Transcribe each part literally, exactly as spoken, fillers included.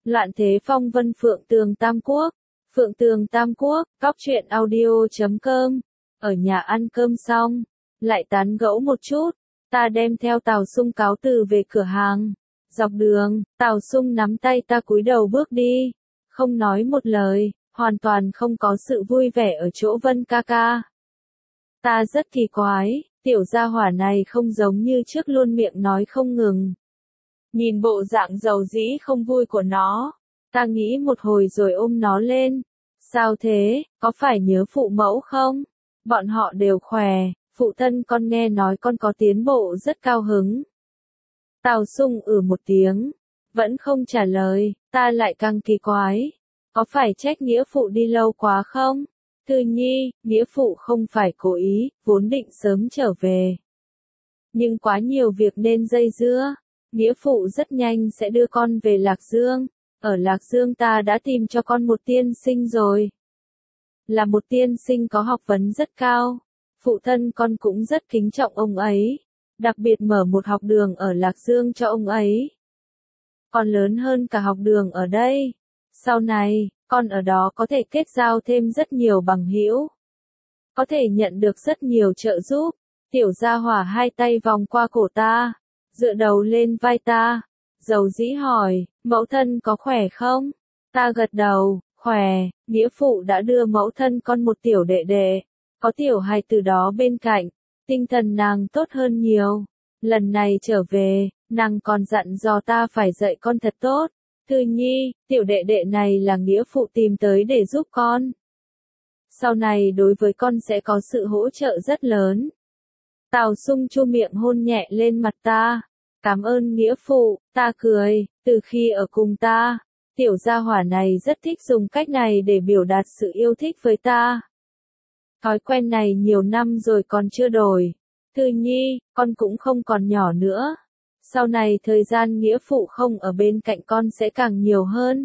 Loạn thế phong vân Phượng Tường Tam Quốc. Phượng Tường Tam Quốc, cóc truyện audio chấm com. Ở nhà ăn cơm xong, lại tán gẫu một chút, ta đem theo Tào Sung cáo từ về cửa hàng. Dọc đường, Tào Sung nắm tay ta cúi đầu bước đi, không nói một lời, hoàn toàn không có sự vui vẻ ở chỗ Vân ca ca. Ta rất kỳ quái, tiểu gia hỏa này không giống như trước luôn miệng nói không ngừng. Nhìn bộ dạng dầu dĩ không vui của nó, ta nghĩ một hồi rồi ôm nó lên. Sao thế, có phải nhớ phụ mẫu không? Bọn họ đều khỏe, phụ thân con nghe nói con có tiến bộ rất cao hứng. Tào Sung ừ một tiếng, vẫn không trả lời, ta lại càng kỳ quái. Có phải trách nghĩa phụ đi lâu quá không? Thư Nhi, nghĩa phụ không phải cố ý, vốn định sớm trở về. Nhưng quá nhiều việc nên dây dưa, nghĩa phụ rất nhanh sẽ đưa con về Lạc Dương. Ở Lạc Dương ta đã tìm cho con một tiên sinh rồi. Là một tiên sinh có học vấn rất cao. Phụ thân con cũng rất kính trọng ông ấy. Đặc biệt mở một học đường ở Lạc Dương cho ông ấy. Còn lớn hơn cả học đường ở đây. Sau này, con ở đó có thể kết giao thêm rất nhiều bằng hữu. Có thể nhận được rất nhiều trợ giúp. Tiểu gia hỏa hai tay vòng qua cổ ta, dựa đầu lên vai ta. Dầu dĩ hỏi, mẫu thân có khỏe không? Ta gật đầu, khỏe, nghĩa phụ đã đưa mẫu thân con một tiểu đệ đệ. Có tiểu hài từ đó bên cạnh, tinh thần nàng tốt hơn nhiều. Lần này trở về, nàng còn dặn dò ta phải dạy con thật tốt. Thư Nhi, tiểu đệ đệ này là nghĩa phụ tìm tới để giúp con. Sau này đối với con sẽ có sự hỗ trợ rất lớn. Tào Sung chu miệng hôn nhẹ lên mặt ta. Cảm ơn nghĩa phụ, ta cười, từ khi ở cùng ta, tiểu gia hỏa này rất thích dùng cách này để biểu đạt sự yêu thích với ta. Thói quen này nhiều năm rồi còn chưa đổi. Thư Nhi, con cũng không còn nhỏ nữa. Sau này thời gian nghĩa phụ không ở bên cạnh con sẽ càng nhiều hơn.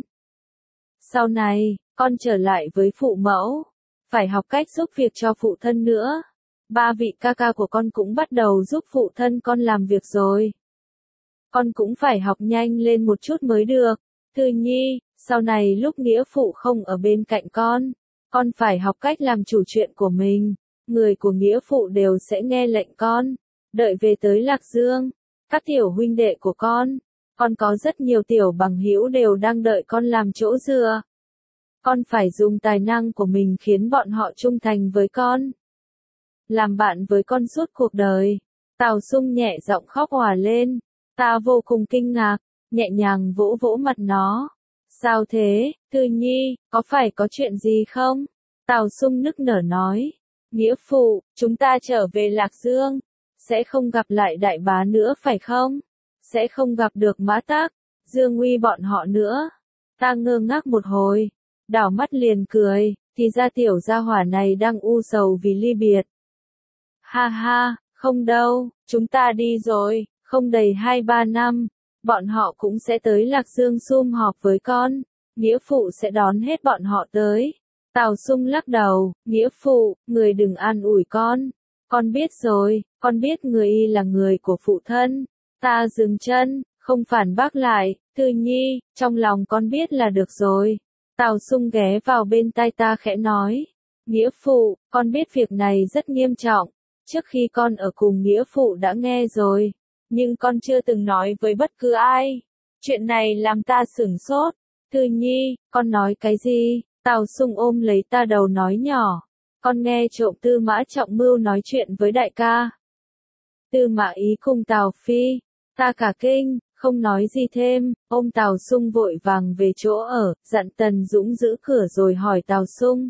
Sau này, con trở lại với phụ mẫu, phải học cách giúp việc cho phụ thân nữa. Ba vị ca ca của con cũng bắt đầu giúp phụ thân con làm việc rồi. Con cũng phải học nhanh lên một chút mới được. Thư Nhi, sau này lúc nghĩa phụ không ở bên cạnh con, con phải học cách làm chủ chuyện của mình. Người của nghĩa phụ đều sẽ nghe lệnh con. Đợi về tới Lạc Dương, các tiểu huynh đệ của con, con có rất nhiều tiểu bằng hữu đều đang đợi con làm chỗ dựa. Con phải dùng tài năng của mình khiến bọn họ trung thành với con. Làm bạn với con suốt cuộc đời. Tào Sung nhẹ giọng khóc òa lên. Ta vô cùng kinh ngạc, nhẹ nhàng vỗ vỗ mặt nó. Sao thế, Thư Nhi, có phải có chuyện gì không? Tào Sung nức nở nói. Nghĩa phụ, chúng ta trở về Lạc Dương. Sẽ không gặp lại đại bá nữa phải không? Sẽ không gặp được Mã Tắc, Dương Uy bọn họ nữa. Ta ngơ ngác một hồi, đảo mắt liền cười, thì ra tiểu gia hỏa này đang u sầu vì ly biệt. Ha ha, không đâu, chúng ta đi rồi. Không đầy hai ba năm, bọn họ cũng sẽ tới Lạc Dương sum họp với con. Nghĩa phụ sẽ đón hết bọn họ tới. Tào Sung lắc đầu, nghĩa phụ, người đừng an ủi con. Con biết rồi, con biết người y là người của phụ thân. Ta dừng chân, không phản bác lại, Thư Nhi, trong lòng con biết là được rồi. Tào Sung ghé vào bên tai ta khẽ nói. Nghĩa phụ, con biết việc này rất nghiêm trọng. Trước khi con ở cùng nghĩa phụ đã nghe rồi. Nhưng con chưa từng nói với bất cứ ai. Chuyện này làm ta sửng sốt. Thư Nhi, con nói cái gì? Tào Sung ôm lấy ta đầu nói nhỏ. Con nghe trộm Tư Mã Trọng Mưu nói chuyện với đại ca. Tư Mã Ý cùng Tào Phi. Ta cả kinh, không nói gì thêm, ôm Tào Sung vội vàng về chỗ ở, dặn Tần Dũng giữ cửa rồi hỏi Tào Sung.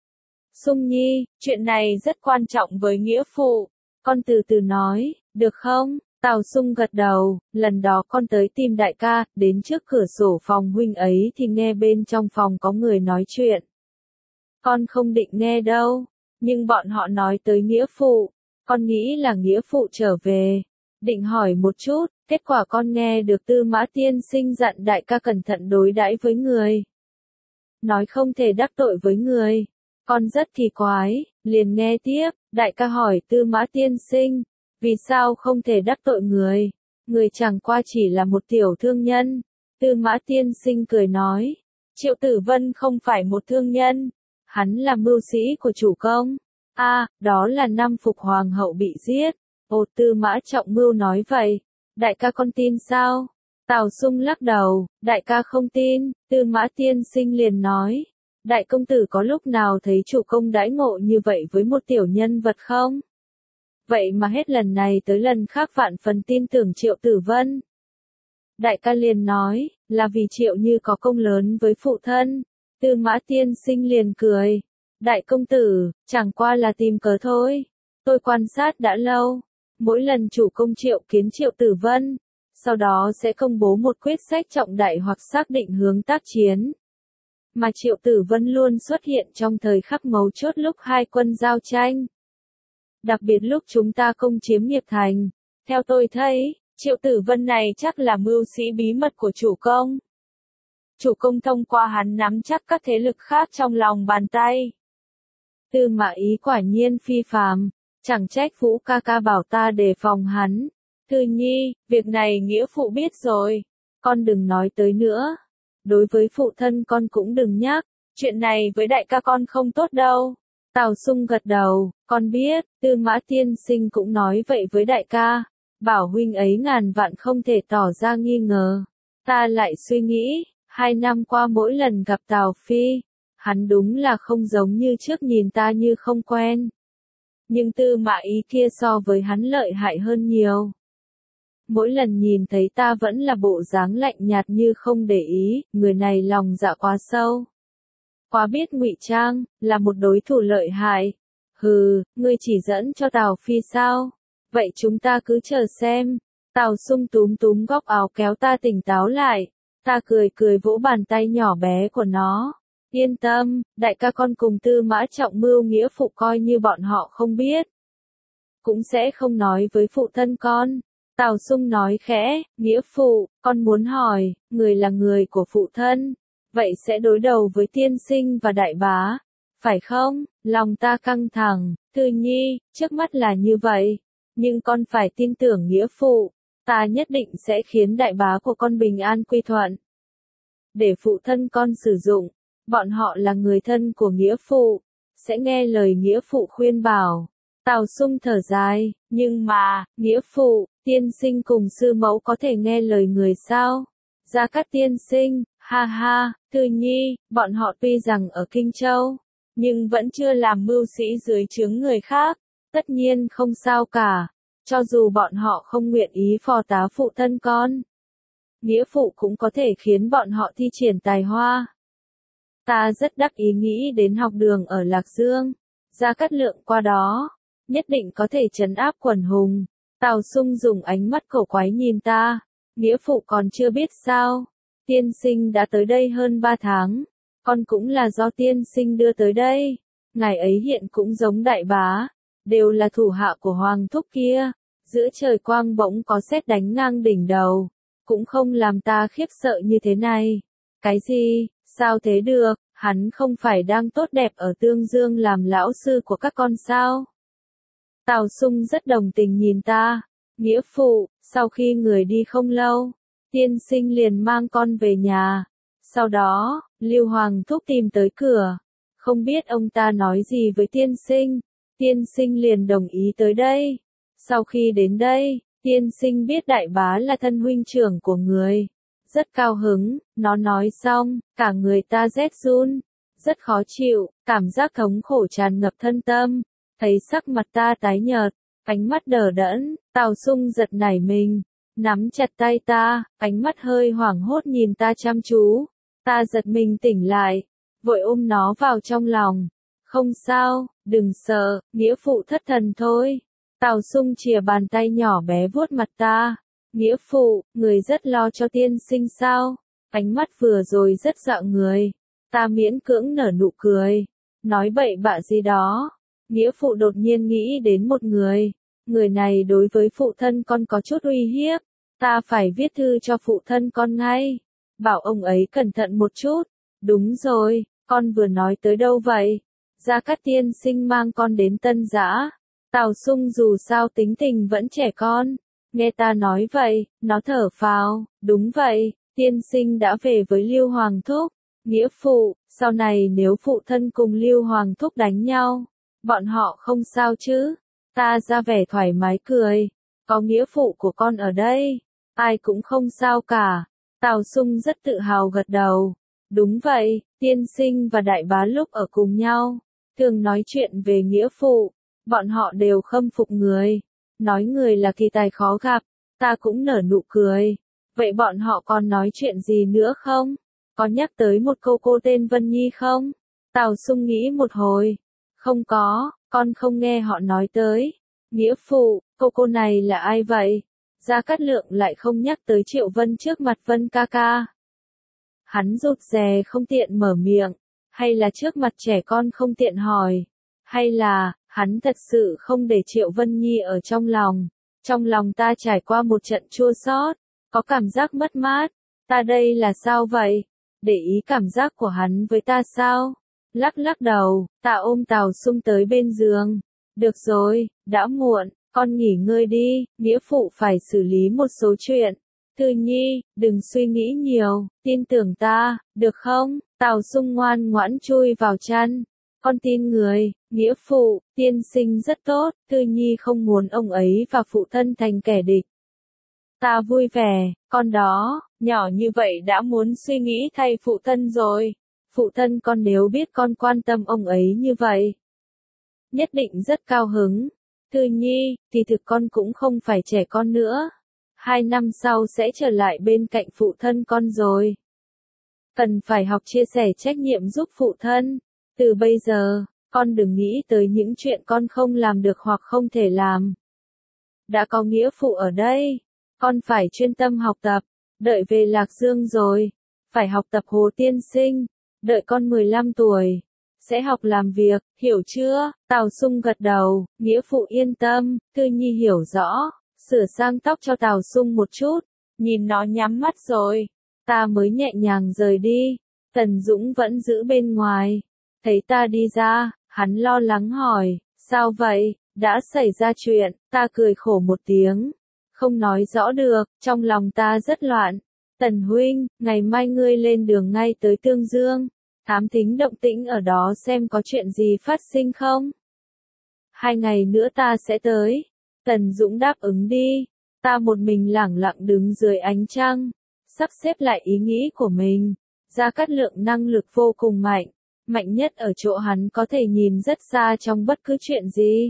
Sung Nhi, chuyện này rất quan trọng với nghĩa phụ. Con từ từ nói, được không? Tào Sung gật đầu, lần đó con tới tìm đại ca, đến trước cửa sổ phòng huynh ấy thì nghe bên trong phòng có người nói chuyện. Con không định nghe đâu, nhưng bọn họ nói tới nghĩa phụ, con nghĩ là nghĩa phụ trở về. Định hỏi một chút, kết quả con nghe được Tư Mã tiên sinh dặn đại ca cẩn thận đối đãi với người. Nói không thể đắc tội với người. Con rất kỳ quái, liền nghe tiếp, đại ca hỏi Tư Mã tiên sinh. Vì sao không thể đắc tội người? Người chẳng qua chỉ là một tiểu thương nhân. Tư Mã tiên sinh cười nói, Triệu Tử Vân không phải một thương nhân, hắn là mưu sĩ của chủ công. A, à, đó là năm Phục Hoàng hậu bị giết. Ồ, Tư Mã Trọng Mưu nói vậy. Đại ca con tin sao? Tào Sung lắc đầu, đại ca không tin. Tư Mã tiên sinh liền nói, đại công tử có lúc nào thấy chủ công đãi ngộ như vậy với một tiểu nhân vật không? Vậy mà hết lần này tới lần khác vạn phần tin tưởng Triệu Tử Vân. Đại ca liền nói, là vì Triệu Như có công lớn với phụ thân. Tư Mã tiên sinh liền cười, đại công tử, chẳng qua là tìm cớ thôi. Tôi quan sát đã lâu, mỗi lần chủ công triệu kiến Triệu Tử Vân, sau đó sẽ công bố một quyết sách trọng đại hoặc xác định hướng tác chiến. Mà Triệu Tử Vân luôn xuất hiện trong thời khắc mấu chốt lúc hai quân giao tranh. Đặc biệt lúc chúng ta công chiếm Nghiệp Thành, theo tôi thấy, Triệu Tử Vân này chắc là mưu sĩ bí mật của chủ công. Chủ công thông qua hắn nắm chắc các thế lực khác trong lòng bàn tay. Tư Mã Ý quả nhiên phi phàm, chẳng trách Vũ ca ca bảo ta đề phòng hắn. Thư Nhi, việc này nghĩa phụ biết rồi, con đừng nói tới nữa. Đối với phụ thân con cũng đừng nhắc, chuyện này với đại ca con không tốt đâu. Tào Sung gật đầu, con biết. Tư Mã tiên sinh cũng nói vậy với đại ca, bảo huynh ấy ngàn vạn không thể tỏ ra nghi ngờ. Ta lại suy nghĩ, hai năm qua mỗi lần gặp Tào Phi, hắn đúng là không giống như trước nhìn ta như không quen. Nhưng Tư Mã Ý kia so với hắn lợi hại hơn nhiều. Mỗi lần nhìn thấy ta vẫn là bộ dáng lạnh nhạt như không để ý, người này lòng dạ quá sâu. Quá biết ngụy trang, là một đối thủ lợi hại. Hừ, ngươi chỉ dẫn cho Tào Phi sao? Vậy chúng ta cứ chờ xem. Tào Sung túm túm góc áo kéo ta tỉnh táo lại. Ta cười cười vỗ bàn tay nhỏ bé của nó. Yên tâm, đại ca con cùng Tư Mã Trọng Mưu nghĩa phụ coi như bọn họ không biết. Cũng sẽ không nói với phụ thân con. Tào Sung nói khẽ, nghĩa phụ, con muốn hỏi, người là người của phụ thân, vậy sẽ đối đầu với tiên sinh và đại bá, phải không? Lòng ta căng thẳng, Thư Nhi, trước mắt là như vậy, nhưng con phải tin tưởng nghĩa phụ, ta nhất định sẽ khiến đại bá của con bình an quy thuận. Để phụ thân con sử dụng, bọn họ là người thân của nghĩa phụ, sẽ nghe lời nghĩa phụ khuyên bảo. Tào Sung thở dài, nhưng mà, nghĩa phụ, tiên sinh cùng sư mẫu có thể nghe lời người sao? Gia Cát tiên sinh, ha ha, Thư Nhi, bọn họ tuy rằng ở Kinh Châu, nhưng vẫn chưa làm mưu sĩ dưới trướng người khác, tất nhiên không sao cả, cho dù bọn họ không nguyện ý phò tá phụ thân con. Nghĩa phụ cũng có thể khiến bọn họ thi triển tài hoa. Ta rất đắc ý nghĩ đến học đường ở Lạc Dương, Gia Cát Lượng qua đó, nhất định có thể trấn áp quần hùng. Tào Sung dùng ánh mắt cổ quái nhìn ta, nghĩa phụ còn chưa biết sao, tiên sinh đã tới đây hơn ba tháng, con cũng là do tiên sinh đưa tới đây, ngài ấy hiện cũng giống đại bá, đều là thủ hạ của hoàng thúc kia, giữa trời quang bỗng có sét đánh ngang đỉnh đầu, cũng không làm ta khiếp sợ như thế này. Cái gì, sao thế được, hắn không phải đang tốt đẹp ở Tương Dương làm lão sư của các con sao? Tào Sung rất đồng tình nhìn ta, nghĩa phụ, sau khi người đi không lâu, tiên sinh liền mang con về nhà. Sau đó, Lưu Hoàng thúc tìm tới cửa, không biết ông ta nói gì với tiên sinh, tiên sinh liền đồng ý tới đây. Sau khi đến đây, tiên sinh biết đại bá là thân huynh trưởng của người, rất cao hứng, nó nói xong, cả người ta rét run, rất khó chịu, cảm giác thống khổ tràn ngập thân tâm. Thấy sắc mặt ta tái nhợt, ánh mắt đờ đẫn, Tào Sung giật nảy mình, nắm chặt tay ta, ánh mắt hơi hoảng hốt nhìn ta chăm chú. Ta giật mình tỉnh lại, vội ôm nó vào trong lòng. Không sao, đừng sợ, nghĩa phụ thất thần thôi. Tào Sung chìa bàn tay nhỏ bé vuốt mặt ta. Nghĩa phụ, người rất lo cho tiên sinh sao? Ánh mắt vừa rồi rất dọa người. Ta miễn cưỡng nở nụ cười, nói bậy bạ gì đó. Nghĩa phụ đột nhiên nghĩ đến một người, người này đối với phụ thân con có chút uy hiếp, ta phải viết thư cho phụ thân con ngay, bảo ông ấy cẩn thận một chút. Đúng rồi, con vừa nói tới đâu vậy? Gia Cát tiên sinh mang con đến Tân Giã. Tào Sung dù sao tính tình vẫn trẻ con, nghe ta nói vậy, nó thở phào, đúng vậy, tiên sinh đã về với Lưu Hoàng Thúc, nghĩa phụ, sau này nếu phụ thân cùng Lưu Hoàng Thúc đánh nhau, bọn họ không sao chứ? Ta ra vẻ thoải mái cười, có nghĩa phụ của con ở đây, ai cũng không sao cả. Tào Sung rất tự hào gật đầu. Đúng vậy, tiên sinh và đại bá lúc ở cùng nhau, thường nói chuyện về nghĩa phụ, bọn họ đều khâm phục người, nói người là kỳ tài khó gặp, ta cũng nở nụ cười. Vậy bọn họ còn nói chuyện gì nữa không? Có nhắc tới một cô cô tên Vân Nhi không? Tào Sung nghĩ một hồi. Không có, con không nghe họ nói tới. Nghĩa phụ, cô cô này là ai vậy? Gia Cát Lượng lại không nhắc tới Triệu Vân trước mặt Vân ca ca. Hắn rụt rè không tiện mở miệng, hay là trước mặt trẻ con không tiện hỏi, hay là, hắn thật sự không để Triệu Vân Nhi ở trong lòng. Trong lòng ta trải qua một trận chua xót, có cảm giác mất mát, ta đây là sao vậy? Để ý cảm giác của hắn với ta sao? Lắc lắc đầu, ta ôm Tào Sung tới bên giường. Được rồi, đã muộn, con nghỉ ngơi đi, nghĩa phụ phải xử lý một số chuyện. Thư Nhi, đừng suy nghĩ nhiều, tin tưởng ta, được không? Tào Sung ngoan ngoãn chui vào chăn. Con tin người, nghĩa phụ, tiên sinh rất tốt, Thư Nhi không muốn ông ấy và phụ thân thành kẻ địch. Ta vui vẻ, con đó, nhỏ như vậy đã muốn suy nghĩ thay phụ thân rồi. Phụ thân con nếu biết con quan tâm ông ấy như vậy, nhất định rất cao hứng. Thư Nhi, thì thực con cũng không phải trẻ con nữa. Hai năm sau sẽ trở lại bên cạnh phụ thân con rồi. Cần phải học chia sẻ trách nhiệm giúp phụ thân. Từ bây giờ, con đừng nghĩ tới những chuyện con không làm được hoặc không thể làm. Đã có nghĩa phụ ở đây, con phải chuyên tâm học tập. Đợi về Lạc Dương rồi, phải học tập Hồ Tiên Sinh. Đợi con mười lăm tuổi, sẽ học làm việc, hiểu chưa? Tào Sung gật đầu, nghĩa phụ yên tâm, Thư Nhi hiểu rõ. Sửa sang tóc cho Tào Sung một chút, nhìn nó nhắm mắt rồi, ta mới nhẹ nhàng rời đi. Tần Dũng vẫn giữ bên ngoài, thấy ta đi ra, hắn lo lắng hỏi, sao vậy, đã xảy ra chuyện? Ta cười khổ một tiếng, không nói rõ được, trong lòng ta rất loạn. Tần huynh, ngày mai ngươi lên đường ngay tới Tương Dương, thám thính động tĩnh ở đó xem có chuyện gì phát sinh không? Hai ngày nữa ta sẽ tới. Tần Dũng đáp ứng đi. Ta một mình lẳng lặng đứng dưới ánh trăng, sắp xếp lại ý nghĩ của mình. Gia Cát Lượng năng lực vô cùng mạnh, mạnh nhất ở chỗ hắn có thể nhìn rất xa trong bất cứ chuyện gì.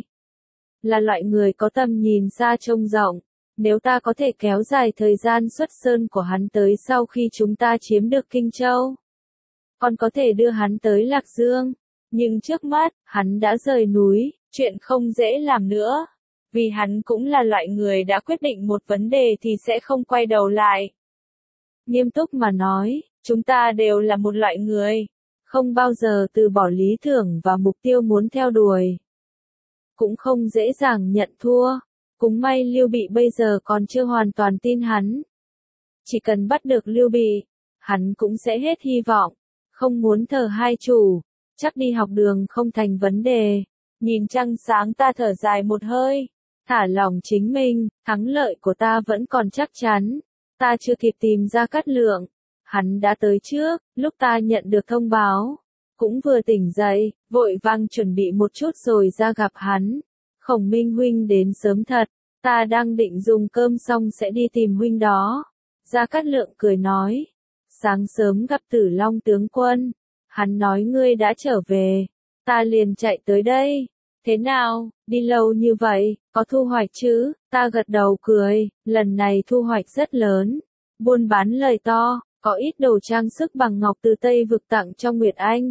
Là loại người có tầm nhìn xa trông rộng. Nếu ta có thể kéo dài thời gian xuất sơn của hắn tới sau khi chúng ta chiếm được Kinh Châu, còn có thể đưa hắn tới Lạc Dương. Nhưng trước mắt, hắn đã rời núi, chuyện không dễ làm nữa. Vì hắn cũng là loại người đã quyết định một vấn đề thì sẽ không quay đầu lại. Nghiêm túc mà nói, chúng ta đều là một loại người, không bao giờ từ bỏ lý tưởng và mục tiêu muốn theo đuổi. Cũng không dễ dàng nhận thua. Cũng may Lưu Bị bây giờ còn chưa hoàn toàn tin hắn. Chỉ cần bắt được Lưu Bị, hắn cũng sẽ hết hy vọng. Không muốn thờ hai chủ, chắc đi học đường không thành vấn đề. Nhìn trăng sáng ta thở dài một hơi, thả lòng chính mình, thắng lợi của ta vẫn còn chắc chắn. Ta chưa kịp tìm ra Cát Lượng, hắn đã tới trước. Lúc ta nhận được thông báo, cũng vừa tỉnh dậy, vội vàng chuẩn bị một chút rồi ra gặp hắn. Khổng Minh huynh đến sớm thật, ta đang định dùng cơm xong sẽ đi tìm huynh đó. Gia Cát Lượng cười nói, sáng sớm gặp Tử Long tướng quân, hắn nói ngươi đã trở về, ta liền chạy tới đây. Thế nào, đi lâu như vậy, có thu hoạch chứ? Ta gật đầu cười, lần này thu hoạch rất lớn. Buôn bán lời to, có ít đồ trang sức bằng ngọc từ Tây vực tặng cho Nguyệt Anh.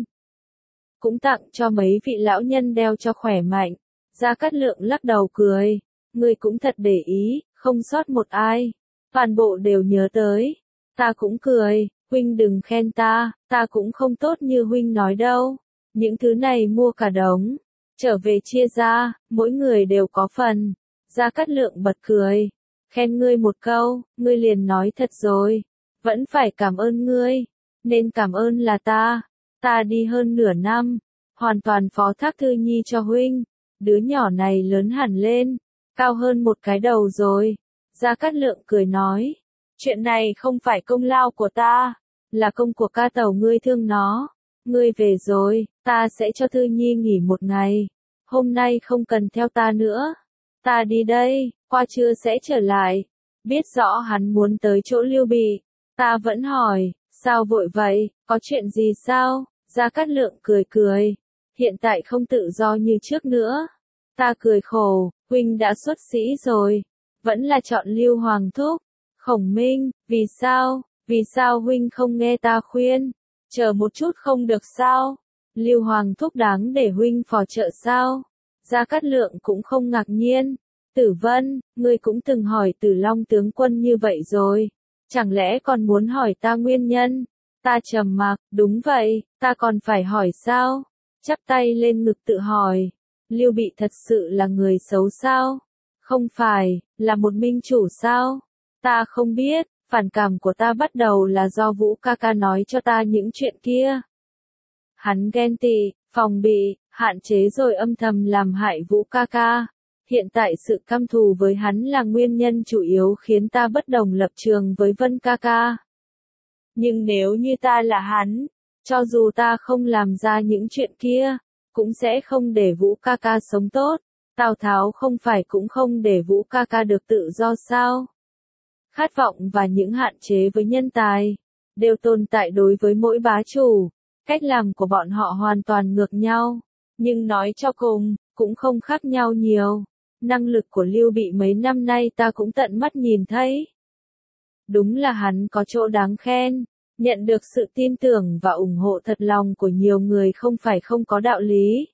Cũng tặng cho mấy vị lão nhân đeo cho khỏe mạnh. Gia Cát Lượng lắc đầu cười, ngươi cũng thật để ý, không sót một ai. Toàn bộ đều nhớ tới. Ta cũng cười, huynh đừng khen ta, ta cũng không tốt như huynh nói đâu. Những thứ này mua cả đống, trở về chia ra, mỗi người đều có phần. Gia Cát Lượng bật cười, khen ngươi một câu, ngươi liền nói thật rồi. Vẫn phải cảm ơn ngươi, nên cảm ơn là ta. Ta đi hơn nửa năm, hoàn toàn phó thác Thư Nhi cho huynh. Đứa nhỏ này lớn hẳn lên, cao hơn một cái đầu rồi. Gia Cát Lượng cười nói, Chuyện này không phải công lao của ta, là công của ca tẩu ngươi thương nó. Ngươi về rồi, ta sẽ cho Thư Nhi nghỉ một ngày. Hôm nay không cần theo ta nữa. Ta đi đây, qua trưa sẽ trở lại. Biết rõ hắn muốn tới chỗ Lưu Bị. Ta vẫn hỏi, sao vội vậy, có chuyện gì sao? Gia Cát Lượng cười cười. Hiện tại không tự do như trước nữa. Ta cười khổ, huynh đã xuất sĩ rồi. Vẫn là chọn Lưu Hoàng thúc. Khổng Minh, vì sao, vì sao huynh không nghe ta khuyên? Chờ một chút không được sao? Lưu Hoàng thúc đáng để huynh phò trợ sao? Gia Cát Lượng cũng không ngạc nhiên. Tử Vân, ngươi cũng từng hỏi Tử Long tướng quân như vậy rồi. Chẳng lẽ còn muốn hỏi ta nguyên nhân? Ta trầm mặc, đúng vậy, ta còn phải hỏi sao? Chắp tay lên ngực tự hỏi. Lưu Bị thật sự là người xấu sao? Không phải, là một minh chủ sao? Ta không biết, phản cảm của ta bắt đầu là do Vũ ca ca nói cho ta những chuyện kia. Hắn ghen tị, phòng bị, hạn chế rồi âm thầm làm hại Vũ ca ca. Hiện tại sự căm thù với hắn là nguyên nhân chủ yếu khiến ta bất đồng lập trường với Vân ca ca. Nhưng nếu như ta là hắn, cho dù ta không làm ra những chuyện kia, cũng sẽ không để Vũ ca ca sống tốt. Tào Tháo không phải cũng không để Vũ ca ca được tự do sao? Khát vọng và những hạn chế với nhân tài, đều tồn tại đối với mỗi bá chủ. Cách làm của bọn họ hoàn toàn ngược nhau, nhưng nói cho cùng, cũng không khác nhau nhiều. Năng lực của Lưu Bị mấy năm nay ta cũng tận mắt nhìn thấy. Đúng là hắn có chỗ đáng khen, nhận được sự tin tưởng và ủng hộ thật lòng của nhiều người không phải không có đạo lý.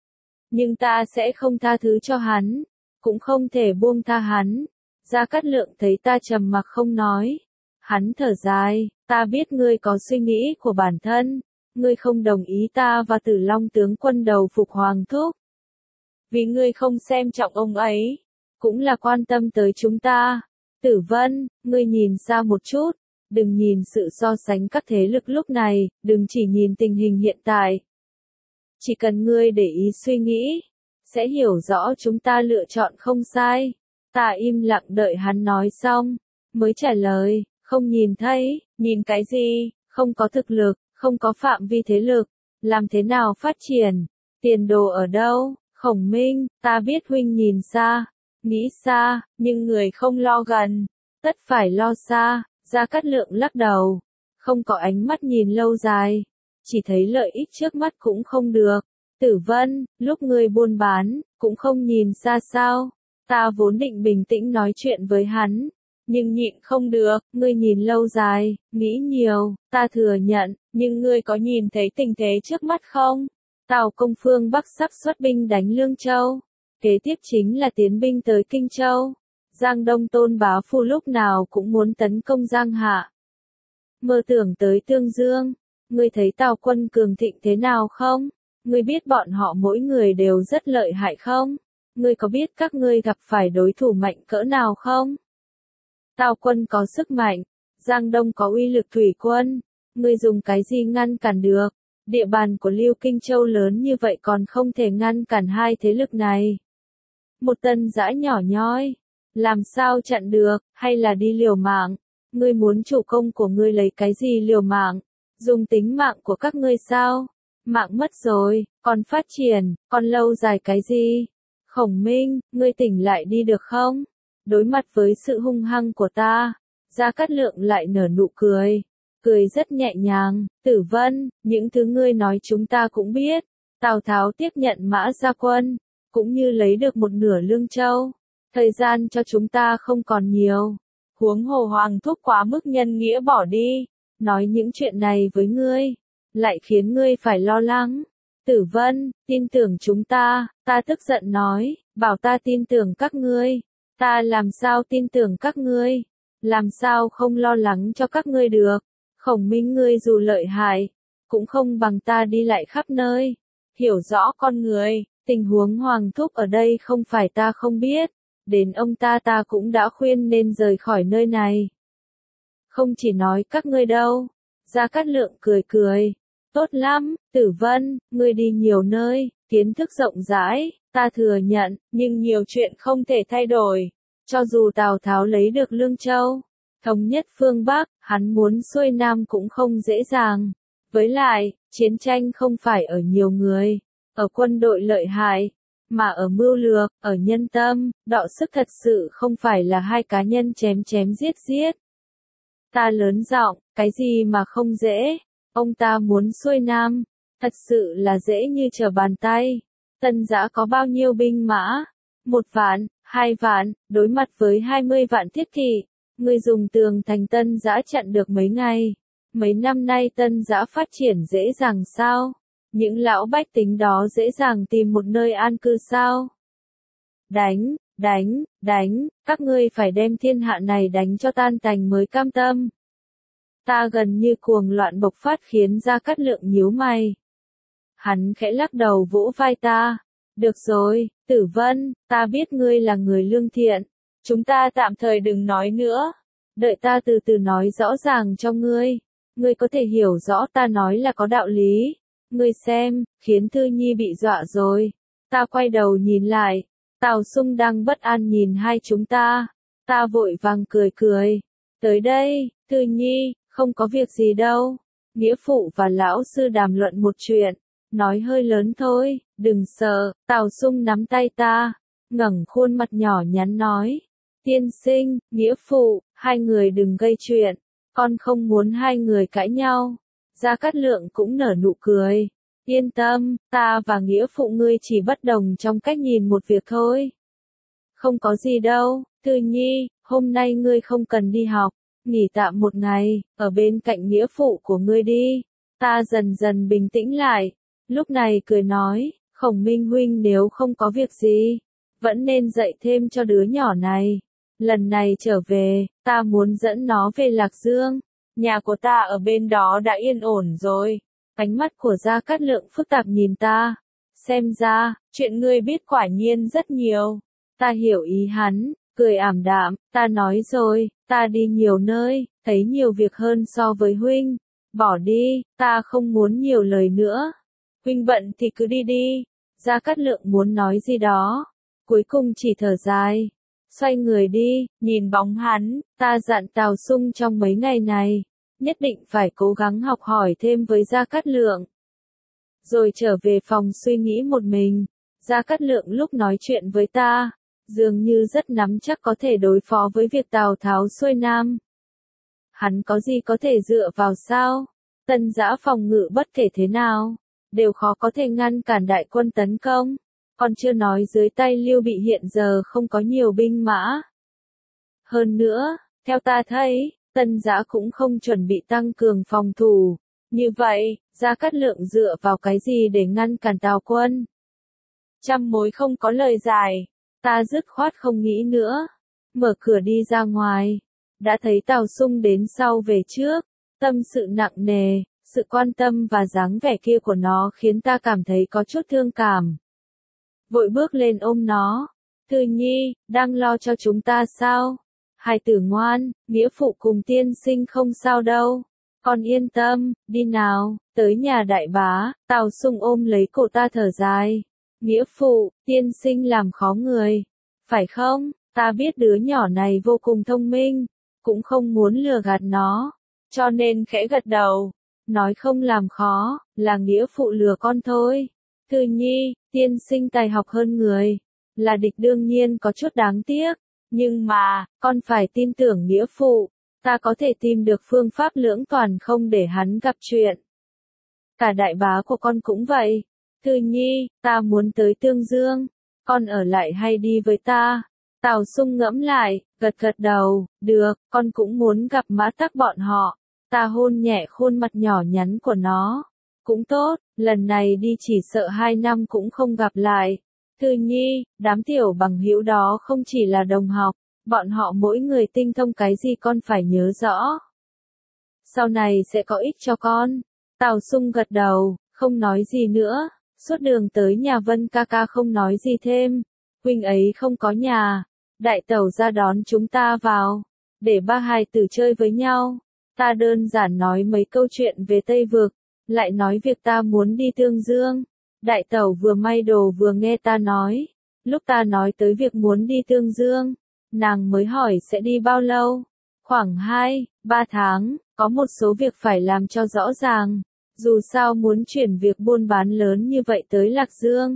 Nhưng ta sẽ không tha thứ cho hắn, cũng không thể buông tha hắn. Gia Cát Lượng thấy ta trầm mặc không nói. Hắn thở dài, ta biết ngươi có suy nghĩ của bản thân. Ngươi không đồng ý ta và Tử Long tướng quân đầu phục Hoàng thúc. Vì ngươi không xem trọng ông ấy, cũng là quan tâm tới chúng ta. Tử Vân, ngươi nhìn xa một chút, đừng nhìn sự so sánh các thế lực lúc này, đừng chỉ nhìn tình hình hiện tại. Chỉ cần ngươi để ý suy nghĩ, sẽ hiểu rõ chúng ta lựa chọn không sai. Ta im lặng đợi hắn nói xong, mới trả lời, không nhìn thấy, nhìn cái gì, không có thực lực, không có phạm vi thế lực, làm thế nào phát triển, tiền đồ ở đâu? Khổng Minh, ta biết huynh nhìn xa, nghĩ xa, nhưng người không lo gần, tất phải lo xa. Gia Cát Lượng lắc đầu, không có ánh mắt nhìn lâu dài, chỉ thấy lợi ích trước mắt cũng không được. Tử Vân, lúc ngươi buôn bán, cũng không nhìn xa sao? Ta vốn định bình tĩnh nói chuyện với hắn, nhưng nhịn không được, ngươi nhìn lâu dài, nghĩ nhiều, ta thừa nhận, nhưng ngươi có nhìn thấy tình thế trước mắt không? Tào Công phương Bắc sắp xuất binh đánh Lương Châu, kế tiếp chính là tiến binh tới Kinh Châu. Giang Đông Tôn Bá Phu lúc nào cũng muốn tấn công Giang Hạ. Mơ tưởng tới Tương Dương, ngươi thấy Tào quân cường thịnh thế nào không? Ngươi biết bọn họ mỗi người đều rất lợi hại không? Ngươi có biết các ngươi gặp phải đối thủ mạnh cỡ nào không? Tào quân có sức mạnh, Giang Đông có uy lực thủy quân, ngươi dùng cái gì ngăn cản được? Địa bàn của Lưu Kinh Châu lớn như vậy còn không thể ngăn cản hai thế lực này. Một Tân Giã nhỏ nhoi, làm sao chặn được, hay là đi liều mạng? Ngươi muốn chủ công của ngươi lấy cái gì liều mạng? Dùng tính mạng của các ngươi sao? Mạng mất rồi, còn phát triển, còn lâu dài cái gì? Khổng Minh, ngươi tỉnh lại đi được không? Đối mặt với sự hung hăng của ta, Gia Cát Lượng lại nở nụ cười. Cười rất nhẹ nhàng, Tử Vân, những thứ ngươi nói chúng ta cũng biết. Tào Tháo tiếp nhận Mã Gia Quân, cũng như lấy được một nửa Lương Châu. Thời gian cho chúng ta không còn nhiều. Huống hồ Hoàng thúc quá mức nhân nghĩa bỏ đi. Nói những chuyện này với ngươi, lại khiến ngươi phải lo lắng. Tử Vân, tin tưởng chúng ta, ta tức giận nói, bảo ta tin tưởng các ngươi. Ta làm sao tin tưởng các ngươi? Làm sao không lo lắng cho các ngươi được? Khổng Minh ngươi dù lợi hại, cũng không bằng ta đi lại khắp nơi. Hiểu rõ con người, tình huống Hoàng thúc ở đây không phải ta không biết. Đến ông ta ta cũng đã khuyên nên rời khỏi nơi này. Không chỉ nói các ngươi đâu. Gia Cát Lượng cười cười. Tốt lắm, Tử Vân, ngươi đi nhiều nơi, kiến thức rộng rãi, ta thừa nhận, nhưng nhiều chuyện không thể thay đổi. Cho dù Tào Tháo lấy được Lương Châu, Thống nhất phương Bắc, hắn muốn xuôi Nam cũng không dễ dàng. Với lại, chiến tranh không phải ở nhiều người, ở quân đội lợi hại, mà ở mưu lược, ở nhân tâm, đọ sức thật sự không phải là hai cá nhân chém chém giết giết. Ta lớn giọng, cái gì mà không dễ, ông ta muốn xuôi Nam, thật sự là dễ như trở bàn tay. Tân Giã có bao nhiêu binh mã? Một vạn, hai vạn, đối mặt với hai mươi vạn thiết kỵ, người dùng tường thành Tân Giã chặn được mấy ngày. Mấy năm nay Tân Giã phát triển dễ dàng sao? Những lão bách tính đó dễ dàng tìm một nơi an cư sao? Đánh, đánh, đánh, các ngươi phải đem thiên hạ này đánh cho tan tành mới cam tâm. Ta gần như cuồng loạn bộc phát khiến Gia Cát Lượng nhíu mày. Hắn khẽ lắc đầu vỗ vai ta. Được rồi, Tử Vân, ta biết ngươi là người lương thiện. Chúng ta tạm thời đừng nói nữa. Đợi ta từ từ nói rõ ràng cho ngươi. Ngươi có thể hiểu rõ ta nói là có đạo lý. Ngươi xem, khiến Thư Nhi bị dọa rồi. Ta quay đầu nhìn lại. Tào Sung đang bất an nhìn hai chúng ta. Ta vội vàng cười cười. Tới đây, Thư Nhi, không có việc gì đâu. Nghĩa phụ và lão sư đàm luận một chuyện. Nói hơi lớn thôi, đừng sợ. Tào Sung nắm tay ta. Ngẩng khuôn mặt nhỏ nhắn nói. Tiên sinh, nghĩa phụ, hai người đừng gây chuyện. Con không muốn hai người cãi nhau. Gia Cát Lượng cũng nở nụ cười. Yên tâm, ta và nghĩa phụ ngươi chỉ bất đồng trong cách nhìn một việc thôi. Không có gì đâu, Thư Nhi, hôm nay ngươi không cần đi học, nghỉ tạm một ngày, ở bên cạnh nghĩa phụ của ngươi đi. Ta dần dần bình tĩnh lại, lúc này cười nói, Khổng Minh huynh nếu không có việc gì, vẫn nên dạy thêm cho đứa nhỏ này. Lần này trở về, ta muốn dẫn nó về Lạc Dương. Nhà của ta ở bên đó đã yên ổn rồi. Ánh mắt của Gia Cát Lượng phức tạp nhìn ta. Xem ra, chuyện ngươi biết quả nhiên rất nhiều. Ta hiểu ý hắn, cười ảm đạm, ta nói rồi, ta đi nhiều nơi, thấy nhiều việc hơn so với huynh. Bỏ đi, ta không muốn nhiều lời nữa. Huynh bận thì cứ đi đi. Gia Cát Lượng muốn nói gì đó. Cuối cùng chỉ thở dài. Xoay người đi, nhìn bóng hắn, ta dặn Tào Sung trong mấy ngày này. Nhất định phải cố gắng học hỏi thêm với Gia Cát Lượng. Rồi trở về phòng suy nghĩ một mình. Gia Cát Lượng lúc nói chuyện với ta, dường như rất nắm chắc có thể đối phó với việc Tào Tháo xuôi Nam. Hắn có gì có thể dựa vào sao? Tân Giã phòng ngự bất kể thế nào, đều khó có thể ngăn cản đại quân tấn công. Còn chưa nói dưới tay Lưu Bị hiện giờ không có nhiều binh mã. Hơn nữa, theo ta thấy, Tân Giã cũng không chuẩn bị tăng cường phòng thủ. Như vậy, Gia Cát Lượng dựa vào cái gì để ngăn cản Tào quân? Trăm mối không có lời giải. Ta dứt khoát không nghĩ nữa. Mở cửa đi ra ngoài. Đã thấy Tào Sung đến sau về trước. Tâm sự nặng nề, sự quan tâm và dáng vẻ kia của nó khiến ta cảm thấy có chút thương cảm. Vội bước lên ôm nó. Thư Nhi, đang lo cho chúng ta sao? Hài tử ngoan, nghĩa phụ cùng tiên sinh không sao đâu. Con yên tâm, đi nào, tới nhà đại bá. Tào Sung ôm lấy cổ ta thở dài. Nghĩa phụ, tiên sinh làm khó người. Phải không? Ta biết đứa nhỏ này vô cùng thông minh, cũng không muốn lừa gạt nó, cho nên khẽ gật đầu. Nói không làm khó, là nghĩa phụ lừa con thôi. Thư Nhi, tiên sinh tài học hơn người, là địch đương nhiên có chút đáng tiếc. Nhưng mà, con phải tin tưởng nghĩa phụ, ta có thể tìm được phương pháp lưỡng toàn không để hắn gặp chuyện. Cả đại bá của con cũng vậy. Thư Nhi, ta muốn tới Tương Dương, con ở lại hay đi với ta? Tào Sung ngẫm lại, gật gật đầu, được, con cũng muốn gặp Mã Tắc bọn họ. Ta hôn nhẹ khuôn mặt nhỏ nhắn của nó. Cũng tốt, lần này đi chỉ sợ hai năm cũng không gặp lại. Thư Nhi, đám tiểu bằng hữu đó không chỉ là đồng học, bọn họ mỗi người tinh thông cái gì con phải nhớ rõ. Sau này sẽ có ích cho con. Tào Sung gật đầu, không nói gì nữa. Suốt đường tới nhà Vân ca ca không nói gì thêm. Huynh ấy không có nhà. Đại tẩu ra đón chúng ta vào, để ba hài tử chơi với nhau. Ta đơn giản nói mấy câu chuyện về Tây Vực, lại nói việc ta muốn đi Tương Dương. Đại tẩu vừa may đồ vừa nghe ta nói. Lúc ta nói tới việc muốn đi Tương Dương, nàng mới hỏi sẽ đi bao lâu. Khoảng hai, ba tháng, có một số việc phải làm cho rõ ràng. Dù sao muốn chuyển việc buôn bán lớn như vậy tới Lạc Dương.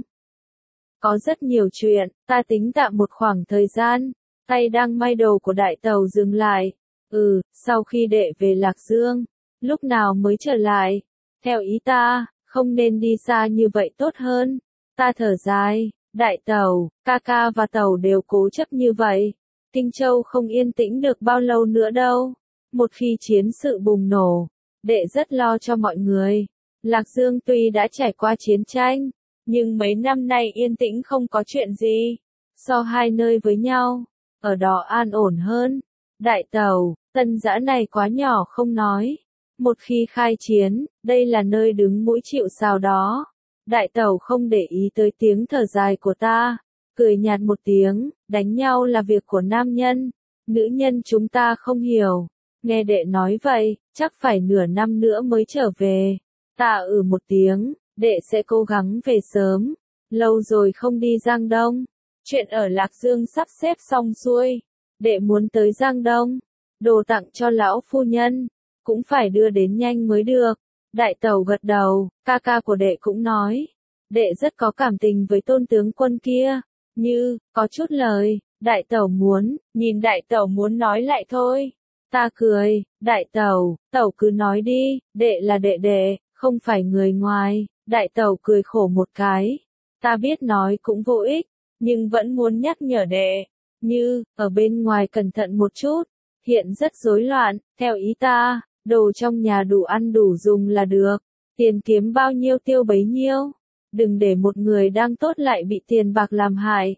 Có rất nhiều chuyện, ta tính tạm một khoảng thời gian. Tay đang may đồ của đại tàu dừng lại. Ừ, sau khi đệ về Lạc Dương, lúc nào mới trở lại? Theo ý ta, không nên đi xa như vậy tốt hơn. Ta thở dài, đại tàu, ca ca và tàu đều cố chấp như vậy. Kinh Châu không yên tĩnh được bao lâu nữa đâu. Một khi chiến sự bùng nổ, đệ rất lo cho mọi người. Lạc Dương tuy đã trải qua chiến tranh, nhưng mấy năm nay yên tĩnh không có chuyện gì. So hai nơi với nhau, ở đó an ổn hơn. Đại tàu, Tân Giã này quá nhỏ không nói. Một khi khai chiến, đây là nơi đứng mũi chịu sào đó. Đại tàu không để ý tới tiếng thở dài của ta, cười nhạt một tiếng, đánh nhau là việc của nam nhân, nữ nhân chúng ta không hiểu. Nghe đệ nói vậy, chắc phải nửa năm nữa mới trở về. Ta ừ một tiếng, đệ sẽ cố gắng về sớm. Lâu rồi không đi Giang Đông. Chuyện ở Lạc Dương sắp xếp xong xuôi. Đệ muốn tới Giang Đông. Đồ tặng cho lão phu nhân, cũng phải đưa đến nhanh mới được. Đại tàu gật đầu, ca ca của đệ cũng nói. Đệ rất có cảm tình với tôn tướng quân kia. Như, có chút lời, đại tàu muốn, nhìn đại tàu muốn nói lại thôi. Ta cười, đại tàu, tàu cứ nói đi, đệ là đệ đệ, không phải người ngoài. Đại tàu cười khổ một cái. Ta biết nói cũng vô ích, nhưng vẫn muốn nhắc nhở đệ. Như, ở bên ngoài cẩn thận một chút. Hiện rất rối loạn, theo ý ta, đồ trong nhà đủ ăn đủ dùng là được. Tiền kiếm bao nhiêu tiêu bấy nhiêu. Đừng để một người đang tốt lại bị tiền bạc làm hại.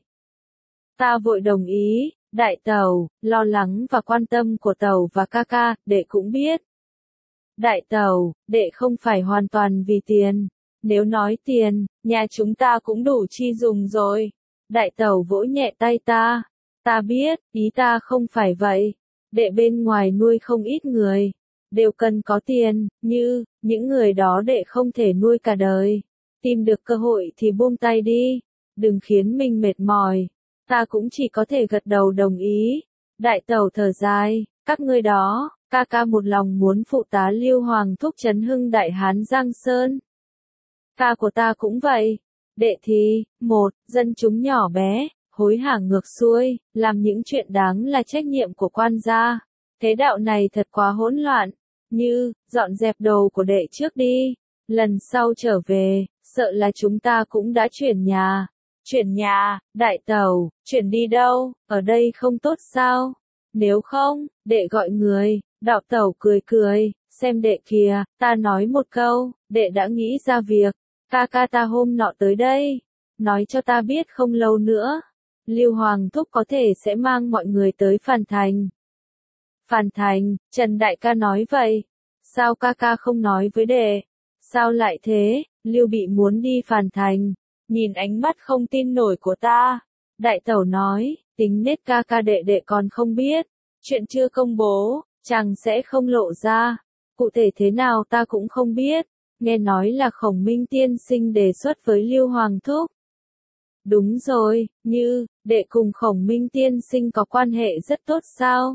Ta vội đồng ý, đại tàu, lo lắng và quan tâm của tàu và ca ca, đệ cũng biết. Đại tàu, đệ không phải hoàn toàn vì tiền. Nếu nói tiền, nhà chúng ta cũng đủ chi dùng rồi. Đại tàu vỗ nhẹ tay ta. Ta biết, ý ta không phải vậy. Đệ bên ngoài nuôi không ít người. Đều cần có tiền, như, những người đó đệ không thể nuôi cả đời. Tìm được cơ hội thì buông tay đi. Đừng khiến mình mệt mỏi. Ta cũng chỉ có thể gật đầu đồng ý. Đại tàu thở dài, các ngươi đó, ca ca một lòng muốn phụ tá Lưu Hoàng thúc trấn hưng Đại Hán Giang Sơn. Ca của ta cũng vậy. Đệ thì, một, dân chúng nhỏ bé, hối hả ngược xuôi, làm những chuyện đáng là trách nhiệm của quan gia. Thế đạo này thật quá hỗn loạn. Như, dọn dẹp đồ của đệ trước đi. Lần sau trở về, sợ là chúng ta cũng đã chuyển nhà. Chuyển nhà, đại tàu, chuyển đi đâu, ở đây không tốt sao? Nếu không, đệ gọi người. Đạo tàu cười cười, xem đệ kìa, ta nói một câu, đệ đã nghĩ ra việc. Ca ca ta hôm nọ tới đây, nói cho ta biết không lâu nữa. Lưu Hoàng thúc có thể sẽ mang mọi người tới Phàn Thành. Phàn Thành, Trần đại ca nói vậy. Sao ca ca không nói với đệ? Sao lại thế? Lưu Bị muốn đi Phàn Thành. Nhìn ánh mắt không tin nổi của ta. Đại tẩu nói, tính nết ca ca đệ đệ còn không biết. Chuyện chưa công bố, chàng sẽ không lộ ra. Cụ thể thế nào ta cũng không biết. Nghe nói là Khổng Minh tiên sinh đề xuất với Lưu Hoàng thúc. Đúng rồi, như, đệ cùng Khổng Minh tiên sinh có quan hệ rất tốt sao?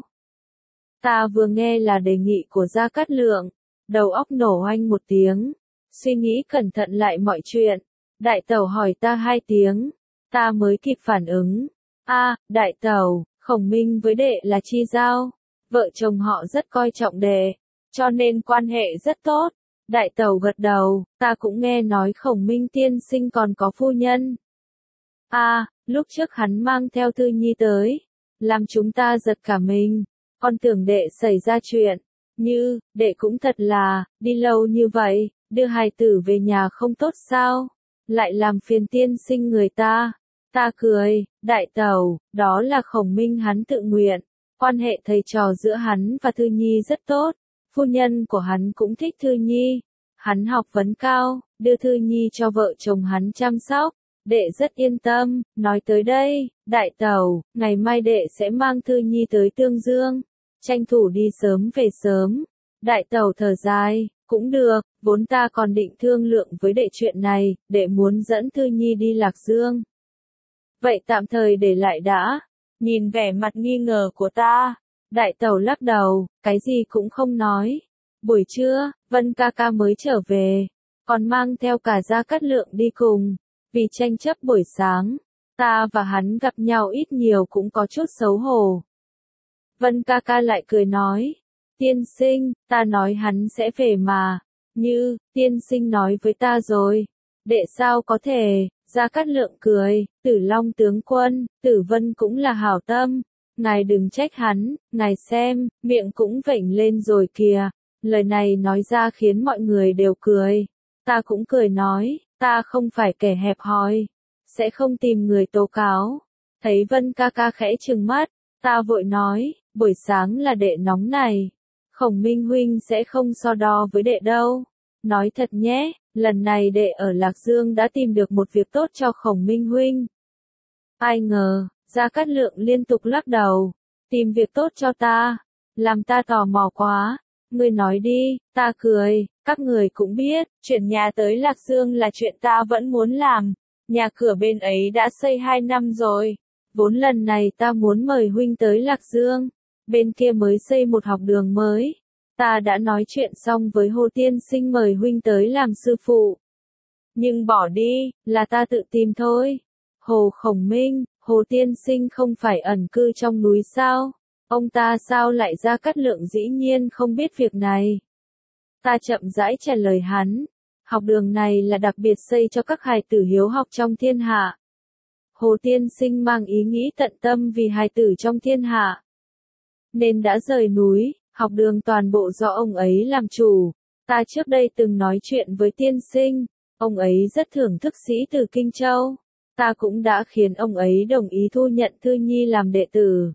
Ta vừa nghe là đề nghị của Gia Cát Lượng. Đầu óc nổ oanh một tiếng. Suy nghĩ cẩn thận lại mọi chuyện. Đại tẩu hỏi ta hai tiếng. Ta mới kịp phản ứng. A, đại tẩu, Khổng Minh với đệ là chi giao. Vợ chồng họ rất coi trọng đệ. Cho nên quan hệ rất tốt. Đại tẩu gật đầu, ta cũng nghe nói Khổng Minh tiên sinh còn có phu nhân. A, lúc trước hắn mang theo Thư Nhi tới. Làm chúng ta giật cả mình. Con tưởng đệ xảy ra chuyện. Như, đệ cũng thật là, đi lâu như vậy, đưa hài tử về nhà không tốt sao? Lại làm phiền tiên sinh người ta. Ta cười, đại tẩu, đó là Khổng Minh hắn tự nguyện. Quan hệ thầy trò giữa hắn và Thư Nhi rất tốt. Phu nhân của hắn cũng thích Thư Nhi. Hắn học vấn cao, đưa Thư Nhi cho vợ chồng hắn chăm sóc. Đệ rất yên tâm, nói tới đây, đại tẩu, ngày mai đệ sẽ mang Thư Nhi tới Tương Dương. Tranh thủ đi sớm về sớm. Đại tẩu thở dài, cũng được, vốn ta còn định thương lượng với đệ chuyện này, đệ muốn dẫn Thư Nhi đi Lạc Dương. Vậy tạm thời để lại đã. Nhìn vẻ mặt nghi ngờ của ta, Đại tẩu lắc đầu, cái gì cũng không nói. Buổi trưa, Vân ca ca mới trở về, còn mang theo cả Gia Cát Lượng đi cùng. Vì tranh chấp buổi sáng, ta và hắn gặp nhau ít nhiều cũng có chút xấu hổ. Vân ca ca lại cười nói, tiên sinh, ta nói hắn sẽ về mà. Như, tiên sinh nói với ta rồi. Đệ sao có thể, Gia Cát Lượng cười, Tử Long tướng quân, Tử Vân cũng là hảo tâm. Ngài đừng trách hắn, ngài xem, miệng cũng vểnh lên rồi kìa. Lời này nói ra khiến mọi người đều cười. Ta cũng cười nói, ta không phải kẻ hẹp hòi, sẽ không tìm người tố cáo. Thấy Vân ca ca khẽ trừng mắt, ta vội nói, buổi sáng là đệ nóng này. Khổng Minh huynh sẽ không so đo với đệ đâu. Nói thật nhé, lần này đệ ở Lạc Dương đã tìm được một việc tốt cho Khổng Minh huynh. Ai ngờ, Gia Cát Lượng liên tục lắc đầu. Tìm việc tốt cho ta, làm ta tò mò quá. Ngươi nói đi, ta cười, các người cũng biết, chuyển nhà tới Lạc Dương là chuyện ta vẫn muốn làm. Nhà cửa bên ấy đã xây hai năm rồi. Vốn lần này ta muốn mời huynh tới Lạc Dương. Bên kia mới xây một học đường mới. Ta đã nói chuyện xong với Hồ Tiên Sinh mời huynh tới làm sư phụ. Nhưng bỏ đi, là ta tự tìm thôi. Hồ Khổng Minh, Hồ Tiên Sinh không phải ẩn cư trong núi sao? Ông ta sao lại Gia Cát Lượng dĩ nhiên không biết việc này. Ta chậm rãi trả lời hắn. Học đường này là đặc biệt xây cho các hài tử hiếu học trong thiên hạ. Hồ Tiên Sinh mang ý nghĩ tận tâm vì hài tử trong thiên hạ. Nên đã rời núi, học đường toàn bộ do ông ấy làm chủ. Ta trước đây từng nói chuyện với Tiên Sinh, ông ấy rất thưởng thức sĩ tử Kinh Châu. Ta cũng đã khiến ông ấy đồng ý thu nhận Thư Nhi làm đệ tử.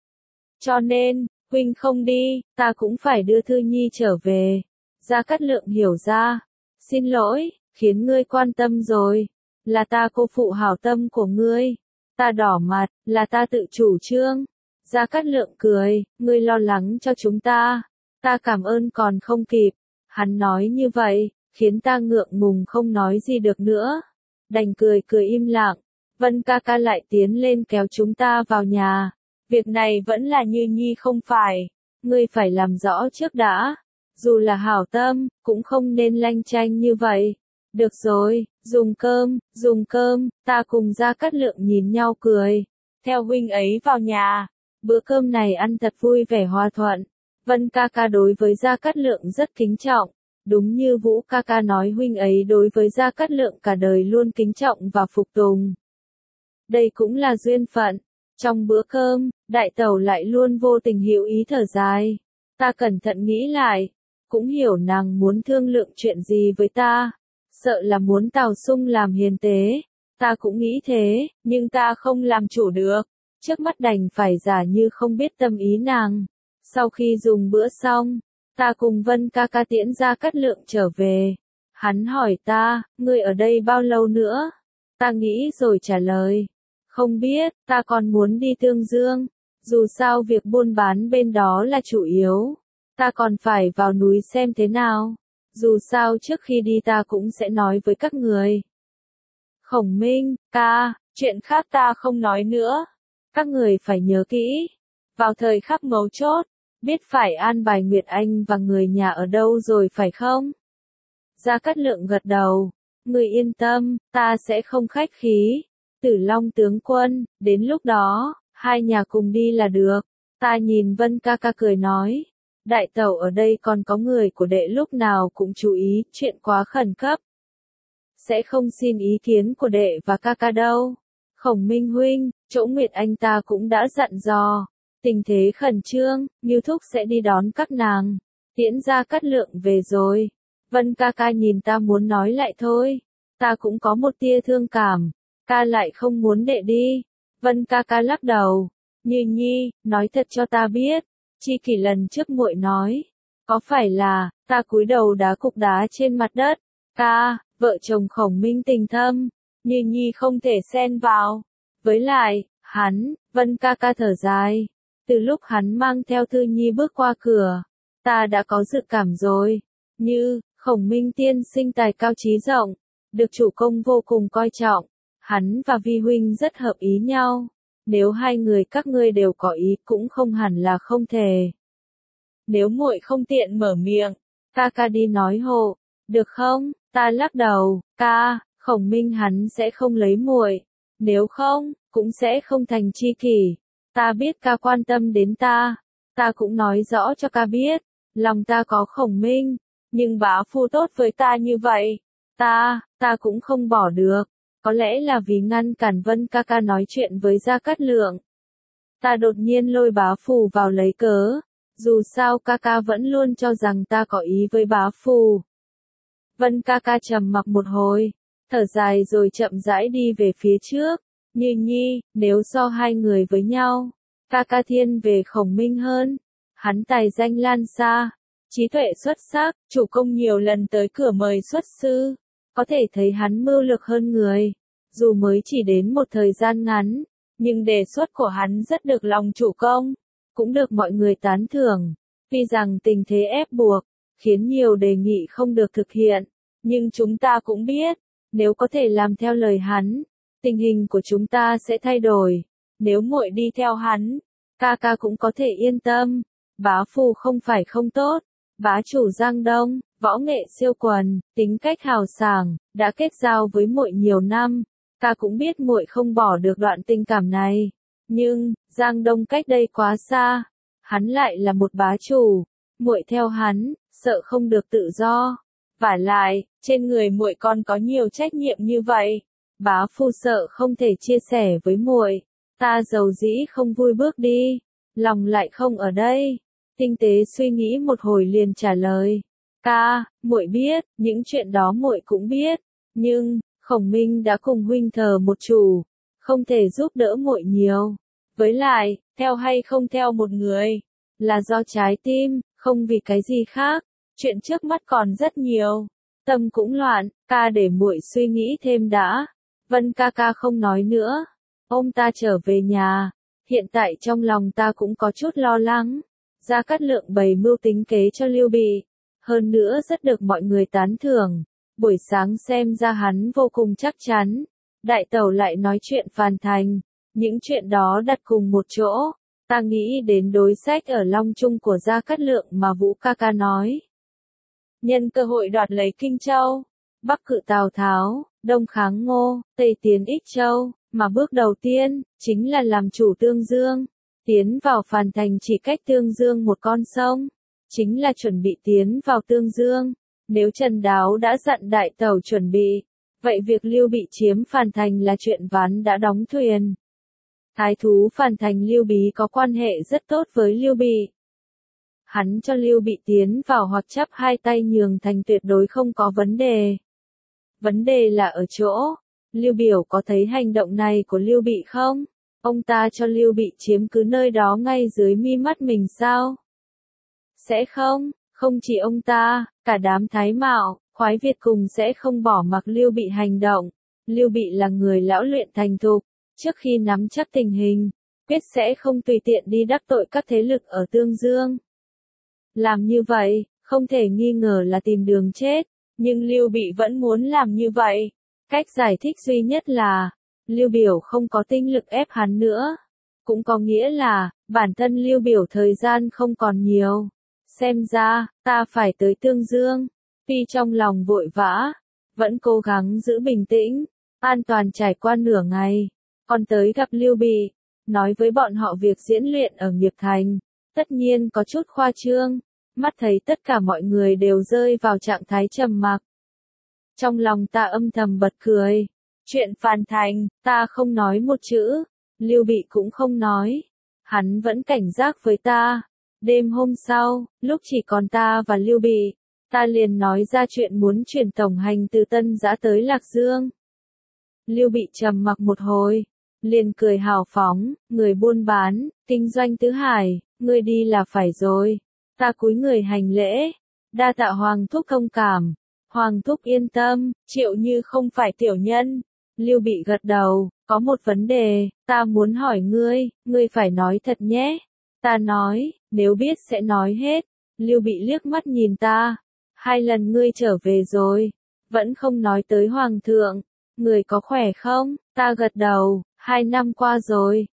Cho nên, huynh không đi, ta cũng phải đưa Thư Nhi trở về. Gia Cát Lượng hiểu ra. Xin lỗi, khiến ngươi quan tâm rồi. Là ta cô phụ hảo tâm của ngươi. Ta đỏ mặt, là ta tự chủ trương. Gia Cát Lượng cười, ngươi lo lắng cho chúng ta. Ta cảm ơn còn không kịp. Hắn nói như vậy, khiến ta ngượng ngùng không nói gì được nữa. Đành cười cười im lặng. Vân ca ca lại tiến lên kéo chúng ta vào nhà. Việc này vẫn là Như Nhi không phải. Ngươi phải làm rõ trước đã. Dù là hảo tâm, cũng không nên lanh chanh như vậy. Được rồi, dùng cơm, dùng cơm, ta cùng Gia Cát Lượng nhìn nhau cười. Theo huynh ấy vào nhà. Bữa cơm này ăn thật vui vẻ hòa thuận. Vân ca ca đối với Gia Cát Lượng rất kính trọng. Đúng như Vũ ca ca nói huynh ấy đối với Gia Cát Lượng cả đời luôn kính trọng và phục tùng. Đây cũng là duyên phận. Trong bữa cơm, đại tẩu lại luôn vô tình hữu ý thở dài. Ta cẩn thận nghĩ lại, cũng hiểu nàng muốn thương lượng chuyện gì với ta. Sợ là muốn Tào Sung làm hiền tế. Ta cũng nghĩ thế, nhưng ta không làm chủ được. Trước mắt đành phải giả như không biết tâm ý nàng. Sau khi dùng bữa xong, ta cùng Vân ca ca tiễn Gia Cát Lượng trở về. Hắn hỏi ta, ngươi ở đây bao lâu nữa? Ta nghĩ rồi trả lời. Không biết, ta còn muốn đi Tương Dương. Dù sao việc buôn bán bên đó là chủ yếu. Ta còn phải vào núi xem thế nào. Dù sao trước khi đi ta cũng sẽ nói với các người. Khổng Minh, ca, chuyện khác ta không nói nữa. Các người phải nhớ kỹ. Vào thời khắc mấu chốt, biết phải an bài Nguyệt Anh và người nhà ở đâu rồi phải không? Gia Cát Lượng gật đầu. Người yên tâm, ta sẽ không khách khí. Tử Long tướng quân, đến lúc đó, hai nhà cùng đi là được. Ta nhìn Vân ca ca cười nói. Đại tẩu ở đây còn có người của đệ lúc nào cũng chú ý, chuyện quá khẩn cấp. Sẽ không xin ý kiến của đệ và ca ca đâu. Khổng Minh huynh, chỗ Nguyệt Anh ta cũng đã dặn dò. Tình thế khẩn trương, Như Thúc sẽ đi đón các nàng. Tiễn Gia Cát Lượng về rồi. Vân ca ca nhìn ta muốn nói lại thôi. Ta cũng có một tia thương cảm. Ca lại không muốn đệ đi. Vân ca ca lắc đầu. Như Nhi, nói thật cho ta biết. Chi Kỷ lần trước muội nói. Có phải là, ta cúi đầu đá cục đá trên mặt đất. Ca, vợ chồng Khổng Minh tình thâm. Như Nhi không thể xen vào. Với lại, hắn, Vân ca ca thở dài. Từ lúc hắn mang theo Thư Nhi bước qua cửa, ta đã có dự cảm rồi. Như, Khổng Minh tiên sinh tài cao trí rộng, được chủ công vô cùng coi trọng. Hắn và Vi huynh rất hợp ý nhau. Nếu hai người các ngươi đều có ý cũng không hẳn là không thể. Nếu muội không tiện mở miệng, ca ca đi nói hộ, được không? Ta lắc đầu, ca, Khổng Minh hắn sẽ không lấy muội, nếu không, cũng sẽ không thành tri kỷ. Ta biết ca quan tâm đến ta, ta cũng nói rõ cho ca biết, lòng ta có Khổng Minh, nhưng bá phu tốt với ta như vậy, ta, ta cũng không bỏ được. Có lẽ là vì ngăn cản Vân ca ca nói chuyện với Gia Cát Lượng. Ta đột nhiên lôi bá phù vào lấy cớ, dù sao ca ca vẫn luôn cho rằng ta có ý với bá phù. Vân ca ca trầm mặc một hồi, thở dài rồi chậm rãi đi về phía trước. Như Nhi, nếu so hai người với nhau, ca ca thiên về Khổng Minh hơn. Hắn tài danh lan xa, trí tuệ xuất sắc, chủ công nhiều lần tới cửa mời xuất sư. Có thể thấy hắn mưu lược hơn người. Dù mới chỉ đến một thời gian ngắn, nhưng đề xuất của hắn rất được lòng chủ công, cũng được mọi người tán thưởng. Tuy rằng tình thế ép buộc, khiến nhiều đề nghị không được thực hiện, nhưng chúng ta cũng biết, nếu có thể làm theo lời hắn, tình hình của chúng ta sẽ thay đổi. Nếu muội đi theo hắn, ca ca cũng có thể yên tâm. Bá phù không phải không tốt, bá chủ Giang Đông, võ nghệ siêu quần, tính cách hào sảng, đã kết giao với muội nhiều năm, ca cũng biết muội không bỏ được đoạn tình cảm này. Nhưng, Giang Đông cách đây quá xa, hắn lại là một bá chủ, muội theo hắn, sợ không được tự do. Vả lại, trên người muội còn có nhiều trách nhiệm như vậy, bá phu sợ không thể chia sẻ với muội. Ta dầu dĩ không vui bước đi, lòng lại không ở đây. Tinh tế suy nghĩ một hồi liền trả lời, ca, muội biết, những chuyện đó muội cũng biết, nhưng Khổng Minh đã cùng huynh thờ một chủ, không thể giúp đỡ muội nhiều. Với lại, theo hay không theo một người, là do trái tim, không vì cái gì khác. Chuyện trước mắt còn rất nhiều, tâm cũng loạn, ca để muội suy nghĩ thêm đã. Vân ca ca không nói nữa, ôm ta trở về nhà. Hiện tại trong lòng ta cũng có chút lo lắng. Gia Cát Lượng bày mưu tính kế cho Lưu Bị, hơn nữa rất được mọi người tán thưởng. Buổi sáng xem ra hắn vô cùng chắc chắn. Đại tẩu lại nói chuyện phàn thành, những chuyện đó đặt cùng một chỗ. Ta nghĩ đến đối sách ở Long Trung của Gia Cát Lượng mà Vũ ca ca nói. Nhân cơ hội đoạt lấy Kinh Châu, Bắc cự Tào Tháo, Đông kháng Ngô, Tây tiến Ích Châu, mà bước đầu tiên, chính là làm chủ Tương Dương. Tiến vào Phàn Thành chỉ cách Tương Dương một con sông, chính là chuẩn bị tiến vào Tương Dương. Nếu Trần Đáo đã dặn đại tẩu chuẩn bị, vậy việc Lưu Bị chiếm Phàn Thành là chuyện ván đã đóng thuyền. Thái thú Phàn Thành Lưu Bí có quan hệ rất tốt với Lưu Bị. Hắn cho Lưu Bị tiến vào hoặc chắp hai tay nhường thành tuyệt đối không có vấn đề. Vấn đề là ở chỗ, Lưu Biểu có thấy hành động này của Lưu Bị không? Ông ta cho Lưu Bị chiếm cứ nơi đó ngay dưới mi mắt mình sao? Sẽ không, không chỉ ông ta, cả đám Thái Mạo, Khoái Việt cùng sẽ không bỏ mặc Lưu Bị hành động. Lưu Bị là người lão luyện thành thục, trước khi nắm chắc tình hình, quyết sẽ không tùy tiện đi đắc tội các thế lực ở Tương Dương. Làm như vậy, không thể nghi ngờ là tìm đường chết, nhưng Lưu Bị vẫn muốn làm như vậy. Cách giải thích duy nhất là, Lưu Biểu không có tinh lực ép hắn nữa. Cũng có nghĩa là, bản thân Lưu Biểu thời gian không còn nhiều. Xem ra, ta phải tới Tương Dương. Tuy trong lòng vội vã, vẫn cố gắng giữ bình tĩnh, an toàn trải qua nửa ngày. Còn tới gặp Lưu Bị, nói với bọn họ việc diễn luyện ở Nghiệp Thành. Tất nhiên có chút khoa trương, mắt thấy tất cả mọi người đều rơi vào trạng thái trầm mặc. Trong lòng ta âm thầm bật cười. Chuyện Phàn Thành, ta không nói một chữ, Lưu Bị cũng không nói. Hắn vẫn cảnh giác với ta. Đêm hôm sau, lúc chỉ còn ta và Lưu Bị, ta liền nói ra chuyện muốn chuyển tổng hành từ Tân Giã tới Lạc Dương. Lưu Bị trầm mặc một hồi, liền cười hào phóng, người buôn bán, kinh doanh tứ hải, ngươi đi là phải rồi. Ta cúi người hành lễ, đa tạ Hoàng thúc thông cảm. Hoàng thúc yên tâm, Triệu Như không phải tiểu nhân. Lưu Bị gật đầu, có một vấn đề, ta muốn hỏi ngươi, ngươi phải nói thật nhé. Ta nói, nếu biết sẽ nói hết. Lưu Bị liếc mắt nhìn ta, hai lần ngươi trở về rồi, vẫn không nói tới Hoàng thượng, người có khỏe không? Ta gật đầu, hai năm qua rồi,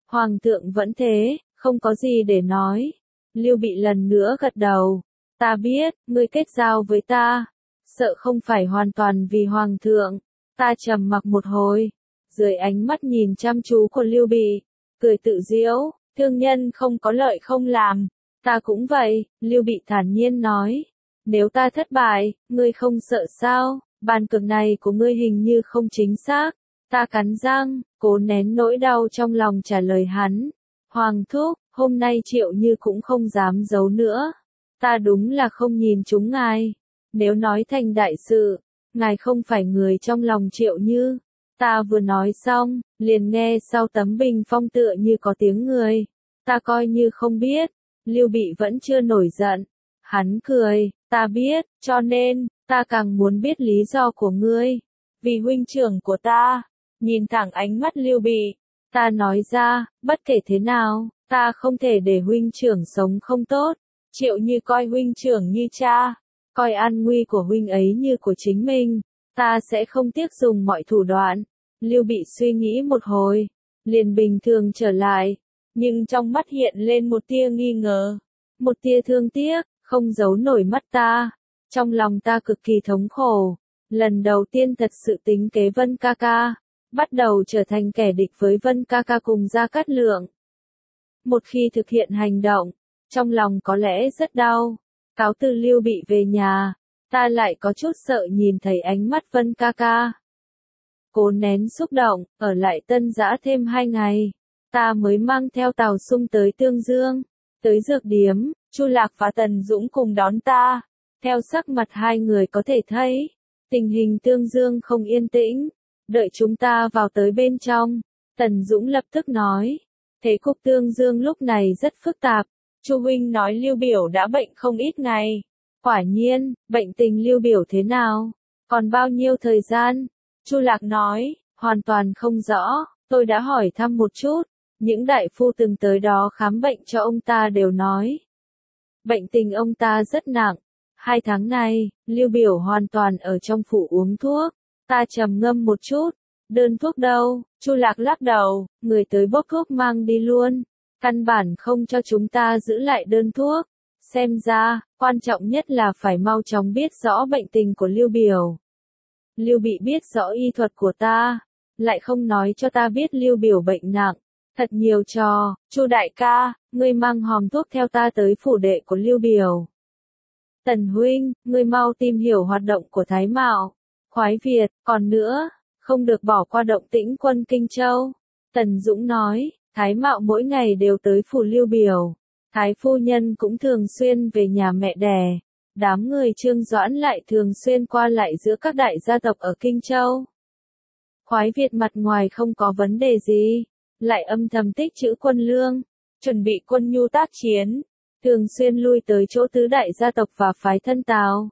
Hoàng thượng vẫn thế, không có gì để nói. Lưu Bị lần nữa gật đầu. Ta biết, ngươi kết giao với ta. Sợ không phải hoàn toàn vì Hoàng thượng. Ta trầm mặc một hồi. Dưới ánh mắt nhìn chăm chú của Lưu Bị. Cười tự giễu, thương nhân không có lợi không làm. Ta cũng vậy, Lưu Bị thản nhiên nói. Nếu ta thất bại, ngươi không sợ sao? Bàn cược này của ngươi hình như không chính xác. Ta cắn răng, cố nén nỗi đau trong lòng trả lời hắn. Hoàng thúc, hôm nay Triệu Như cũng không dám giấu nữa. Ta đúng là không nhìn chúng ngài. Nếu nói thành đại sự, ngài không phải người trong lòng Triệu Như. Ta vừa nói xong, liền nghe sau tấm bình phong tựa như có tiếng người. Ta coi như không biết. Lưu Bị vẫn chưa nổi giận. Hắn cười, ta biết, cho nên, ta càng muốn biết lý do của ngươi. Vì huynh trưởng của ta. Nhìn thẳng ánh mắt Lưu Bị, ta nói ra, bất kể thế nào, ta không thể để huynh trưởng sống không tốt. Triệu Như coi huynh trưởng như cha, coi an nguy của huynh ấy như của chính mình, ta sẽ không tiếc dùng mọi thủ đoạn. Lưu Bị suy nghĩ một hồi, liền bình thường trở lại, nhưng trong mắt hiện lên một tia nghi ngờ, một tia thương tiếc, không giấu nổi mắt ta. Trong lòng ta cực kỳ thống khổ, lần đầu tiên thật sự tính kế Vân ca ca. Bắt đầu trở thành kẻ địch với Vân ca ca cùng Gia Cát Lượng. Một khi thực hiện hành động, trong lòng có lẽ rất đau. Cáo từ Lưu Bị về nhà, ta lại có chút sợ nhìn thấy ánh mắt Vân ca ca. Cố nén xúc động, ở lại Tân Dã thêm hai ngày. Ta mới mang theo Tào Sung tới Tương Dương, tới dược điếm, Chu Lạc và Tần Dũng cùng đón ta. Theo sắc mặt hai người có thể thấy, tình hình Tương Dương không yên tĩnh. Đợi chúng ta vào tới bên trong, Tần Dũng lập tức nói, thế cục Tương Dương lúc này rất phức tạp. Chu huynh nói Lưu Biểu đã bệnh không ít ngày. Quả nhiên, bệnh tình Lưu Biểu thế nào? Còn bao nhiêu thời gian? Chu Lạc nói, hoàn toàn không rõ, tôi đã hỏi thăm một chút, những đại phu từng tới đó khám bệnh cho ông ta đều nói. Bệnh tình ông ta rất nặng, hai tháng này, Lưu Biểu hoàn toàn ở trong phủ uống thuốc. Ta trầm ngâm một chút, đơn thuốc đâu? Chu Lạc lắc đầu, người tới bốc thuốc mang đi luôn, căn bản không cho chúng ta giữ lại đơn thuốc. Xem ra, quan trọng nhất là phải mau chóng biết rõ bệnh tình của Lưu Biểu. Lưu Bị biết rõ y thuật của ta, lại không nói cho ta biết Lưu Biểu bệnh nặng, thật nhiều trò. Chu đại ca, ngươi mang hòm thuốc theo ta tới phủ đệ của Lưu Biểu. Tần huynh, ngươi mau tìm hiểu hoạt động của Thái Mạo. Khoái Việt, còn nữa, không được bỏ qua động tĩnh quân Kinh Châu. Tần Dũng nói, Thái Mạo mỗi ngày đều tới phủ Lưu Biểu. Thái phu nhân cũng thường xuyên về nhà mẹ đẻ. Đám người Trương Doãn lại thường xuyên qua lại giữa các đại gia tộc ở Kinh Châu. Khoái Việt mặt ngoài không có vấn đề gì, lại âm thầm tích trữ quân lương, chuẩn bị quân nhu tác chiến, thường xuyên lui tới chỗ tứ đại gia tộc và phái thân Tào.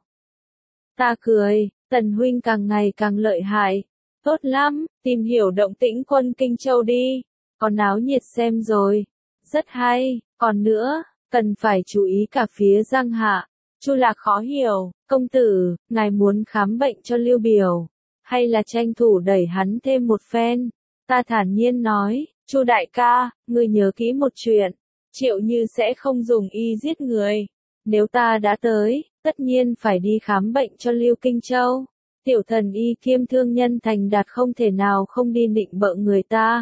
Ta cười. Tần huynh càng ngày càng lợi hại. Tốt lắm, tìm hiểu động tĩnh quân Kinh Châu đi. Có náo nhiệt xem rồi. Rất hay, còn nữa, cần phải chú ý cả phía Giang Hạ. Chu Lạc khó hiểu, công tử, ngài muốn khám bệnh cho Lưu Biểu, hay là tranh thủ đẩy hắn thêm một phen? Ta thản nhiên nói, Chu đại ca, ngươi nhớ kỹ một chuyện, Triệu Như sẽ không dùng y giết người. Nếu ta đã tới, tất nhiên phải đi khám bệnh cho Lưu Kinh Châu. Tiểu thần y kiêm thương nhân thành đạt không thể nào không đi nịnh bợ người ta.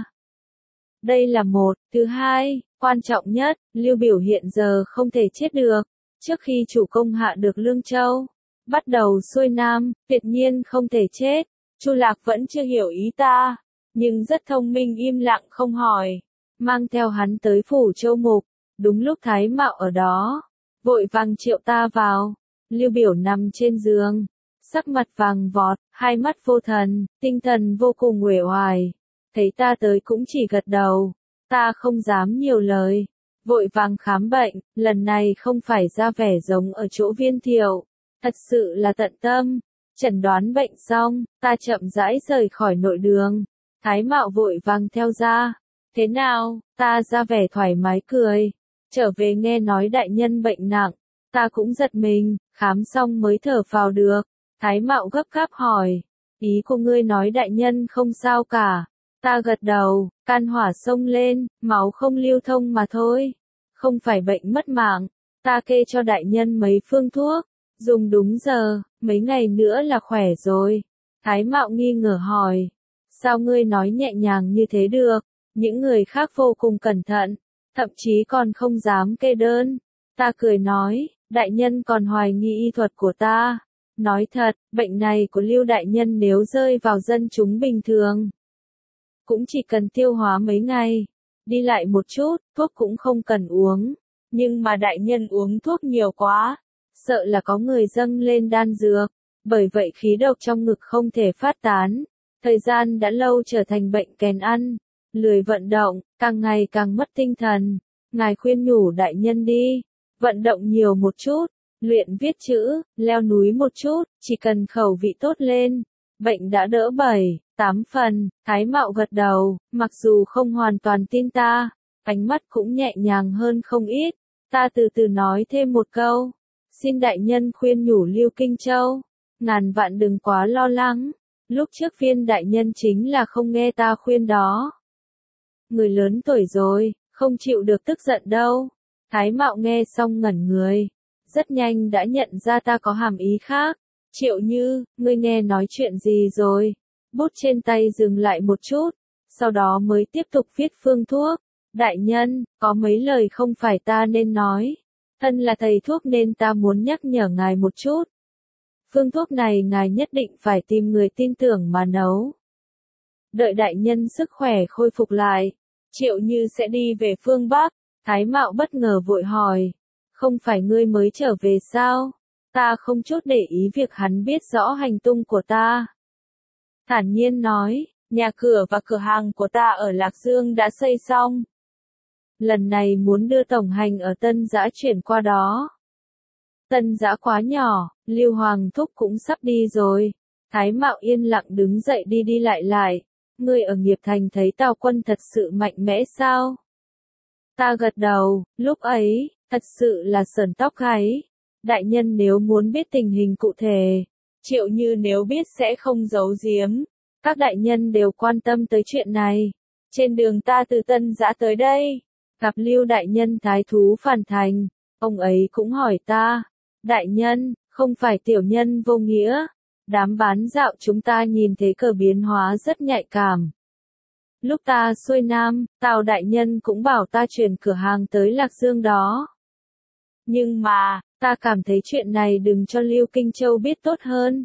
Đây là một. Thứ hai, quan trọng nhất, Lưu Biểu hiện giờ không thể chết được. Trước khi chủ công hạ được Lương Châu, bắt đầu xuôi nam, tuyệt nhiên không thể chết. Chu Lạc vẫn chưa hiểu ý ta, nhưng rất thông minh im lặng không hỏi. Mang theo hắn tới phủ Châu Mục, đúng lúc Thái Mạo ở đó. Vội vàng triệu ta vào. Lưu Biểu nằm trên giường, sắc mặt vàng vọt, hai mắt vô thần, tinh thần vô cùng uể oải. Thấy ta tới cũng chỉ gật đầu. Ta không dám nhiều lời, vội vàng khám bệnh. Lần này không phải ra vẻ giống ở chỗ Viên Thiệu, thật sự là tận tâm. Chẩn đoán bệnh xong, ta chậm rãi rời khỏi nội đường. Thái Mạo vội vàng theo ra. Thế nào? Ta ra vẻ thoải mái cười. Trở về nghe nói đại nhân bệnh nặng, ta cũng giật mình, khám xong mới thở phào được. Thái Mạo gấp gáp hỏi, ý của ngươi nói đại nhân không sao cả. Ta gật đầu, can hỏa xông lên, máu không lưu thông mà thôi. Không phải bệnh mất mạng, ta kê cho đại nhân mấy phương thuốc, dùng đúng giờ, mấy ngày nữa là khỏe rồi. Thái Mạo nghi ngờ hỏi, sao ngươi nói nhẹ nhàng như thế được, những người khác vô cùng cẩn thận, thậm chí còn không dám kê đơn. Ta cười nói, đại nhân còn hoài nghi y thuật của ta. Nói thật, bệnh này của Lưu đại nhân nếu rơi vào dân chúng bình thường, cũng chỉ cần tiêu hóa mấy ngày, đi lại một chút, thuốc cũng không cần uống. Nhưng mà đại nhân uống thuốc nhiều quá, sợ là có người dâng lên đan dược, bởi vậy khí độc trong ngực không thể phát tán. Thời gian đã lâu trở thành bệnh kèn ăn, lười vận động, càng ngày càng mất tinh thần. Ngài khuyên nhủ đại nhân đi, vận động nhiều một chút, luyện viết chữ, leo núi một chút, chỉ cần khẩu vị tốt lên, bệnh đã đỡ bảy, tám phần. Thái Mạo gật đầu, mặc dù không hoàn toàn tin ta, ánh mắt cũng nhẹ nhàng hơn không ít. Ta từ từ nói thêm một câu, xin đại nhân khuyên nhủ Lưu Kinh Châu, ngàn vạn đừng quá lo lắng, lúc trước Viên đại nhân chính là không nghe ta khuyên đó. Người lớn tuổi rồi, không chịu được tức giận đâu. Thái Mạo nghe xong ngẩn người, rất nhanh đã nhận ra ta có hàm ý khác. Triệu Như, ngươi nghe nói chuyện gì rồi? Bút trên tay dừng lại một chút, sau đó mới tiếp tục viết phương thuốc. Đại nhân, có mấy lời không phải ta nên nói. Thân là thầy thuốc nên ta muốn nhắc nhở ngài một chút. Phương thuốc này ngài nhất định phải tìm người tin tưởng mà nấu. Đợi đại nhân sức khỏe khôi phục lại, Triệu Như sẽ đi về phương Bắc. Thái Mạo bất ngờ vội hỏi, không phải ngươi mới trở về sao? Ta không chút để ý việc hắn biết rõ hành tung của ta. Thản nhiên nói, nhà cửa và cửa hàng của ta ở Lạc Dương đã xây xong. Lần này muốn đưa tổng hành ở Tân Giã chuyển qua đó. Tân Giã quá nhỏ, Lưu Hoàng Thúc cũng sắp đi rồi. Thái Mạo yên lặng đứng dậy đi đi lại lại. Ngươi ở Nghiệp Thành thấy Tào Quân thật sự mạnh mẽ sao? Ta gật đầu, lúc ấy, thật sự là sởn tóc gáy. Đại nhân nếu muốn biết tình hình cụ thể, Triệu Như nếu biết sẽ không giấu giếm. Các đại nhân đều quan tâm tới chuyện này. Trên đường ta từ Tân Giã tới đây, gặp Lưu đại nhân thái thú phản thành, ông ấy cũng hỏi ta, đại nhân, không phải tiểu nhân vô nghĩa, đám bán dạo chúng ta nhìn thấy cờ biến hóa rất nhạy cảm. Lúc ta xuôi Nam, Tào đại nhân cũng bảo ta chuyển cửa hàng tới Lạc Dương đó. Nhưng mà, ta cảm thấy chuyện này đừng cho Lưu Kinh Châu biết tốt hơn.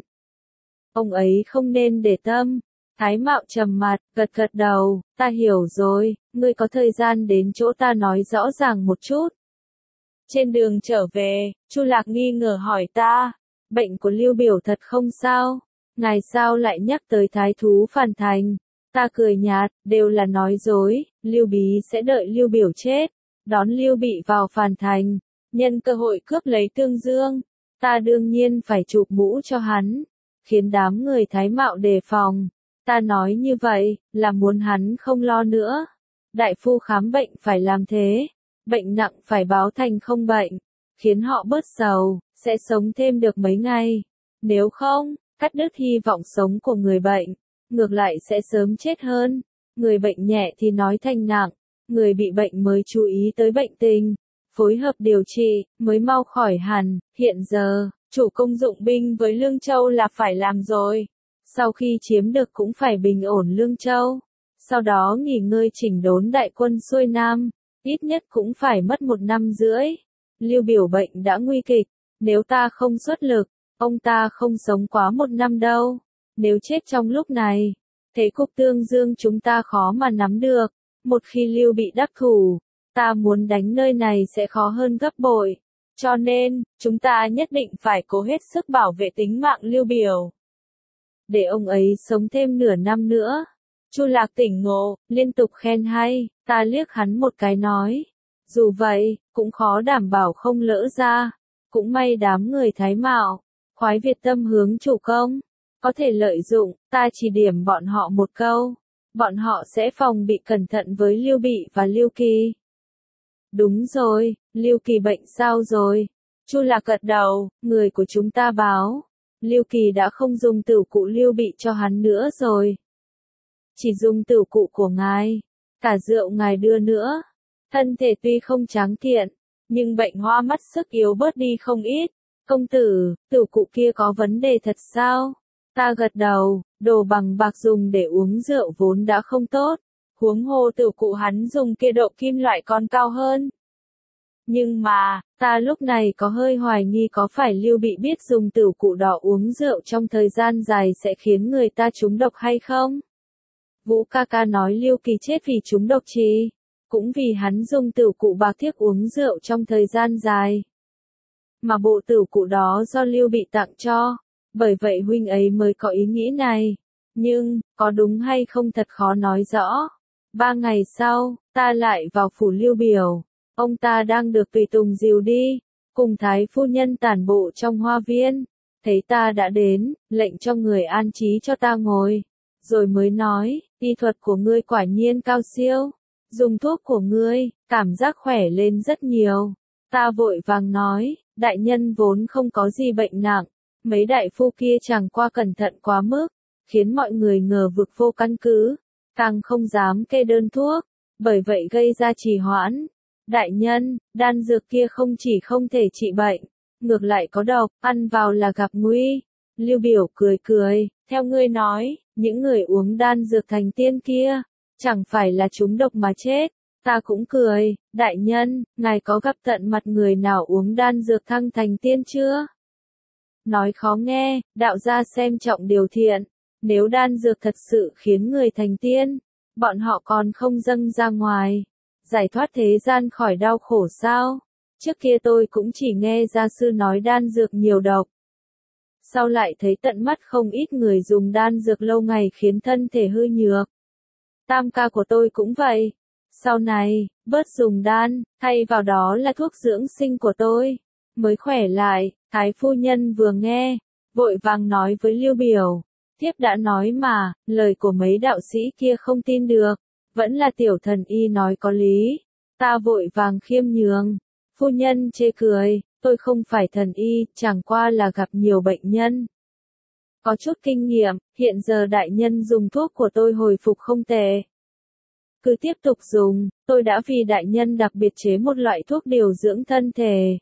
Ông ấy không nên để tâm. Thái Mạo trầm mặt, gật gật đầu, ta hiểu rồi, ngươi có thời gian đến chỗ ta nói rõ ràng một chút. Trên đường trở về, Chu Lạc nghi ngờ hỏi ta, bệnh của Lưu Biểu thật không sao, ngài sao lại nhắc tới thái thú phản thành? Ta cười nhạt, đều là nói dối, Lưu Bí sẽ đợi Lưu Biểu chết, đón Lưu Bị vào phản thành, nhân cơ hội cướp lấy Tương Dương, ta đương nhiên phải chụp mũ cho hắn, khiến đám người Thái Mạo đề phòng. Ta nói như vậy, là muốn hắn không lo nữa. Đại phu khám bệnh phải làm thế, bệnh nặng phải báo thành không bệnh, khiến họ bớt sầu, sẽ sống thêm được mấy ngày. Nếu không, cắt đứt hy vọng sống của người bệnh, ngược lại sẽ sớm chết hơn. Người bệnh nhẹ thì nói thành nặng, người bị bệnh mới chú ý tới bệnh tình, phối hợp điều trị, mới mau khỏi hẳn. Hiện giờ, chủ công dụng binh với Lương Châu là phải làm rồi. Sau khi chiếm được cũng phải bình ổn Lương Châu, sau đó nghỉ ngơi chỉnh đốn đại quân xuôi Nam, ít nhất cũng phải mất một năm rưỡi. Lưu Biểu bệnh đã nguy kịch, nếu ta không xuất lực, ông ta không sống quá một năm đâu. Nếu chết trong lúc này, thế cục Tương Dương chúng ta khó mà nắm được. Một khi Lưu bị đắc thủ, ta muốn đánh nơi này sẽ khó hơn gấp bội. Cho nên, chúng ta nhất định phải cố hết sức bảo vệ tính mạng Lưu Biểu, để ông ấy sống thêm nửa năm nữa. Chu Lạc tỉnh ngộ, liên tục khen hay. Ta liếc hắn một cái nói, dù vậy, cũng khó đảm bảo không lỡ ra. Cũng may đám người Thái Mạo, khoái Việt tâm hướng chủ công, có thể lợi dụng. Ta chỉ điểm bọn họ một câu, bọn họ sẽ phòng bị cẩn thận với Lưu Bị và Lưu Kỳ. Đúng rồi, Lưu Kỳ bệnh sao rồi? Chu Lạc gật đầu, người của chúng ta báo, Lưu Kỳ đã không dùng tửu cụ Lưu Bị cho hắn nữa rồi. chỉ dùng tửu cụ của ngài, cả rượu ngài đưa nữa. Thân thể tuy không tráng kiện, nhưng bệnh hoa mắt sức yếu bớt đi không ít. Công tử, tửu cụ kia có vấn đề thật sao? Ta gật đầu, đồ bằng bạc dùng để uống rượu vốn đã không tốt, huống hồ tửu cụ hắn dùng kia độ kim loại còn cao hơn. Nhưng mà, ta lúc này có hơi hoài nghi có phải Lưu Bị biết dùng tửu cụ đỏ uống rượu trong thời gian dài sẽ khiến người ta trúng độc hay không? Vũ ca ca nói Lưu Kỳ chết vì trúng độc trì, cũng vì hắn dùng tửu cụ bạc thiếc uống rượu trong thời gian dài. Mà bộ tửu cụ đó do Lưu Bị tặng cho, bởi vậy huynh ấy mới có ý nghĩ này. Nhưng, có đúng hay không thật khó nói rõ. Ba ngày sau, ta lại vào phủ Lưu Biểu. Ông ta đang được tùy tùng dìu đi, cùng thái phu nhân tản bộ trong hoa viên. Thấy ta đã đến, lệnh cho người an trí cho ta ngồi. Rồi mới nói, y thuật của ngươi quả nhiên cao siêu. Dùng thuốc của ngươi, cảm giác khỏe lên rất nhiều. Ta vội vàng nói, đại nhân vốn không có gì bệnh nặng. Mấy đại phu kia chẳng qua cẩn thận quá mức, khiến mọi người ngờ vực vô căn cứ, càng không dám kê đơn thuốc, bởi vậy gây ra trì hoãn. Đại nhân, đan dược kia không chỉ không thể trị bệnh, ngược lại có độc, ăn vào là gặp nguy. Lưu Biểu cười cười, theo ngươi nói, những người uống đan dược thành tiên kia, chẳng phải là trúng độc mà chết. Ta cũng cười, đại nhân, ngài có gặp tận mặt người nào uống đan dược thăng thành tiên chưa? Nói khó nghe, đạo gia xem trọng điều thiện, nếu đan dược thật sự khiến người thành tiên, bọn họ còn không dâng ra ngoài, giải thoát thế gian khỏi đau khổ sao? Trước kia tôi cũng chỉ nghe gia sư nói đan dược nhiều độc. Sau lại thấy tận mắt không ít người dùng đan dược lâu ngày khiến thân thể hư nhược. Tam ca của tôi cũng vậy. Sau này, bớt dùng đan, thay vào đó là thuốc dưỡng sinh của tôi, mới khỏe lại. Thái phu nhân vừa nghe, vội vàng nói với Lưu Biểu, thiếp đã nói mà, lời của mấy đạo sĩ kia không tin được, vẫn là tiểu thần y nói có lý. Ta vội vàng khiêm nhường, phu nhân chê cười, tôi không phải thần y, chẳng qua là gặp nhiều bệnh nhân. Có chút kinh nghiệm, hiện giờ đại nhân dùng thuốc của tôi hồi phục không tệ. Cứ tiếp tục dùng, tôi đã vì đại nhân đặc biệt chế một loại thuốc điều dưỡng thân thể.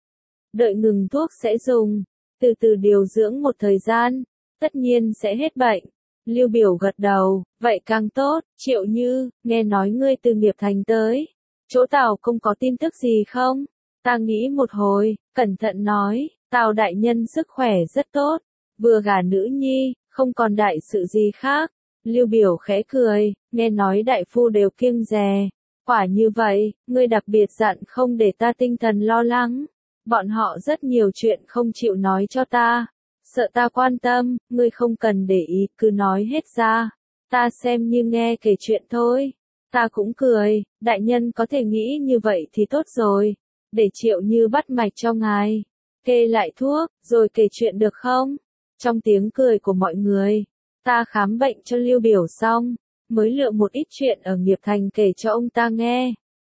Đợi ngừng thuốc sẽ dùng, từ từ điều dưỡng một thời gian, tất nhiên sẽ hết bệnh. Lưu Biểu gật đầu, vậy càng tốt. Triệu Như, nghe nói ngươi từ Nghiệp Thành tới, chỗ Tào không có tin tức gì không? Ta nghĩ một hồi, cẩn thận nói, Tào đại nhân sức khỏe rất tốt, vừa gả nữ nhi, không còn đại sự gì khác. Lưu Biểu khẽ cười, nghe nói đại phu đều kiêng dè. Quả như vậy, ngươi đặc biệt dặn không để ta tinh thần lo lắng. Bọn họ rất nhiều chuyện không chịu nói cho ta, sợ ta quan tâm, ngươi không cần để ý, cứ nói hết ra, ta xem như nghe kể chuyện thôi. Ta cũng cười, đại nhân có thể nghĩ như vậy thì tốt rồi, để Triệu Như bắt mạch cho ngài, kê lại thuốc, rồi kể chuyện được không? Trong tiếng cười của mọi người, ta khám bệnh cho Lưu Biểu xong, mới lựa một ít chuyện ở Nghiệp Thành kể cho ông ta nghe.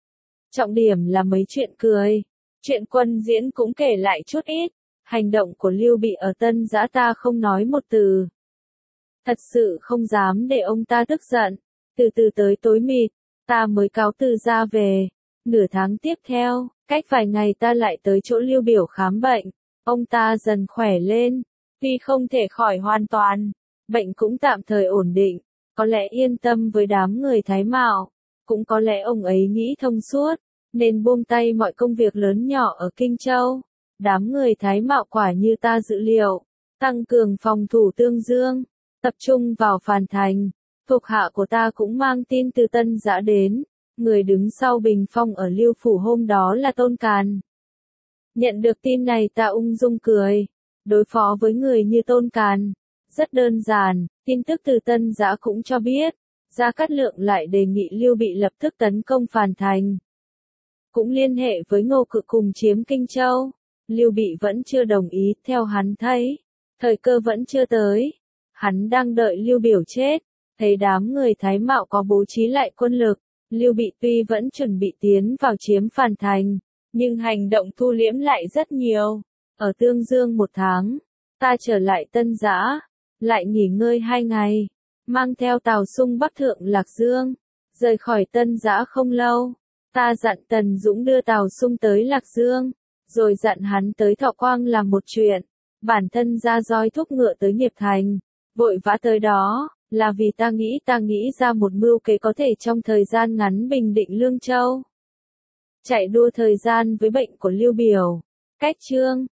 Trọng điểm là mấy chuyện cười. Chuyện quân diễn cũng kể lại chút ít, hành động của Lưu Bị ở Tân Giã ta không nói một từ. Thật sự không dám để ông ta tức giận, từ từ tới tối mịt, ta mới cáo từ ra về. Nửa tháng tiếp theo, cách vài ngày ta lại tới chỗ Lưu Biểu khám bệnh, ông ta dần khỏe lên, tuy không thể khỏi hoàn toàn, bệnh cũng tạm thời ổn định, có lẽ yên tâm với đám người Thái Mạo, cũng có lẽ ông ấy nghĩ thông suốt, nên buông tay mọi công việc lớn nhỏ ở Kinh Châu. Đám người Thái Mạo quả như ta dự liệu, tăng cường phòng thủ Tương Dương, tập trung vào Phàn Thành. Thuộc hạ của ta cũng mang tin từ Tân Giã đến, người đứng sau bình phong ở Lưu Phủ hôm đó là Tôn Càn. Nhận được tin này ta ung dung cười, đối phó với người như Tôn Càn, rất đơn giản. Tin tức từ Tân Giã cũng cho biết, Gia Cát Lượng lại đề nghị Lưu Bị lập tức tấn công Phàn Thành. Cũng liên hệ với Ngô Cự cùng chiếm Kinh Châu. Lưu Bị vẫn chưa đồng ý, theo hắn thấy, thời cơ vẫn chưa tới. Hắn đang đợi Lưu Biểu chết, thấy đám người Thái Mạo có bố trí lại quân lực, Lưu Bị tuy vẫn chuẩn bị tiến vào chiếm Phàn Thành, nhưng hành động thu liễm lại rất nhiều. Ở Tương Dương một tháng, ta trở lại Tân Giã, lại nghỉ ngơi hai ngày, mang theo Tào Sung bắc thượng Lạc Dương, rời khỏi Tân Giã không lâu. Ta dặn Tần Dũng đưa Tào Sung tới Lạc Dương, rồi dặn hắn tới Thọ Quang làm một chuyện, bản thân ra roi thúc ngựa tới Nghiệp Thành, vội vã tới đó, là vì ta nghĩ ta nghĩ ra một mưu kế có thể trong thời gian ngắn bình định Lương Châu. Chạy đua thời gian với bệnh của Lưu Biểu. Cách chương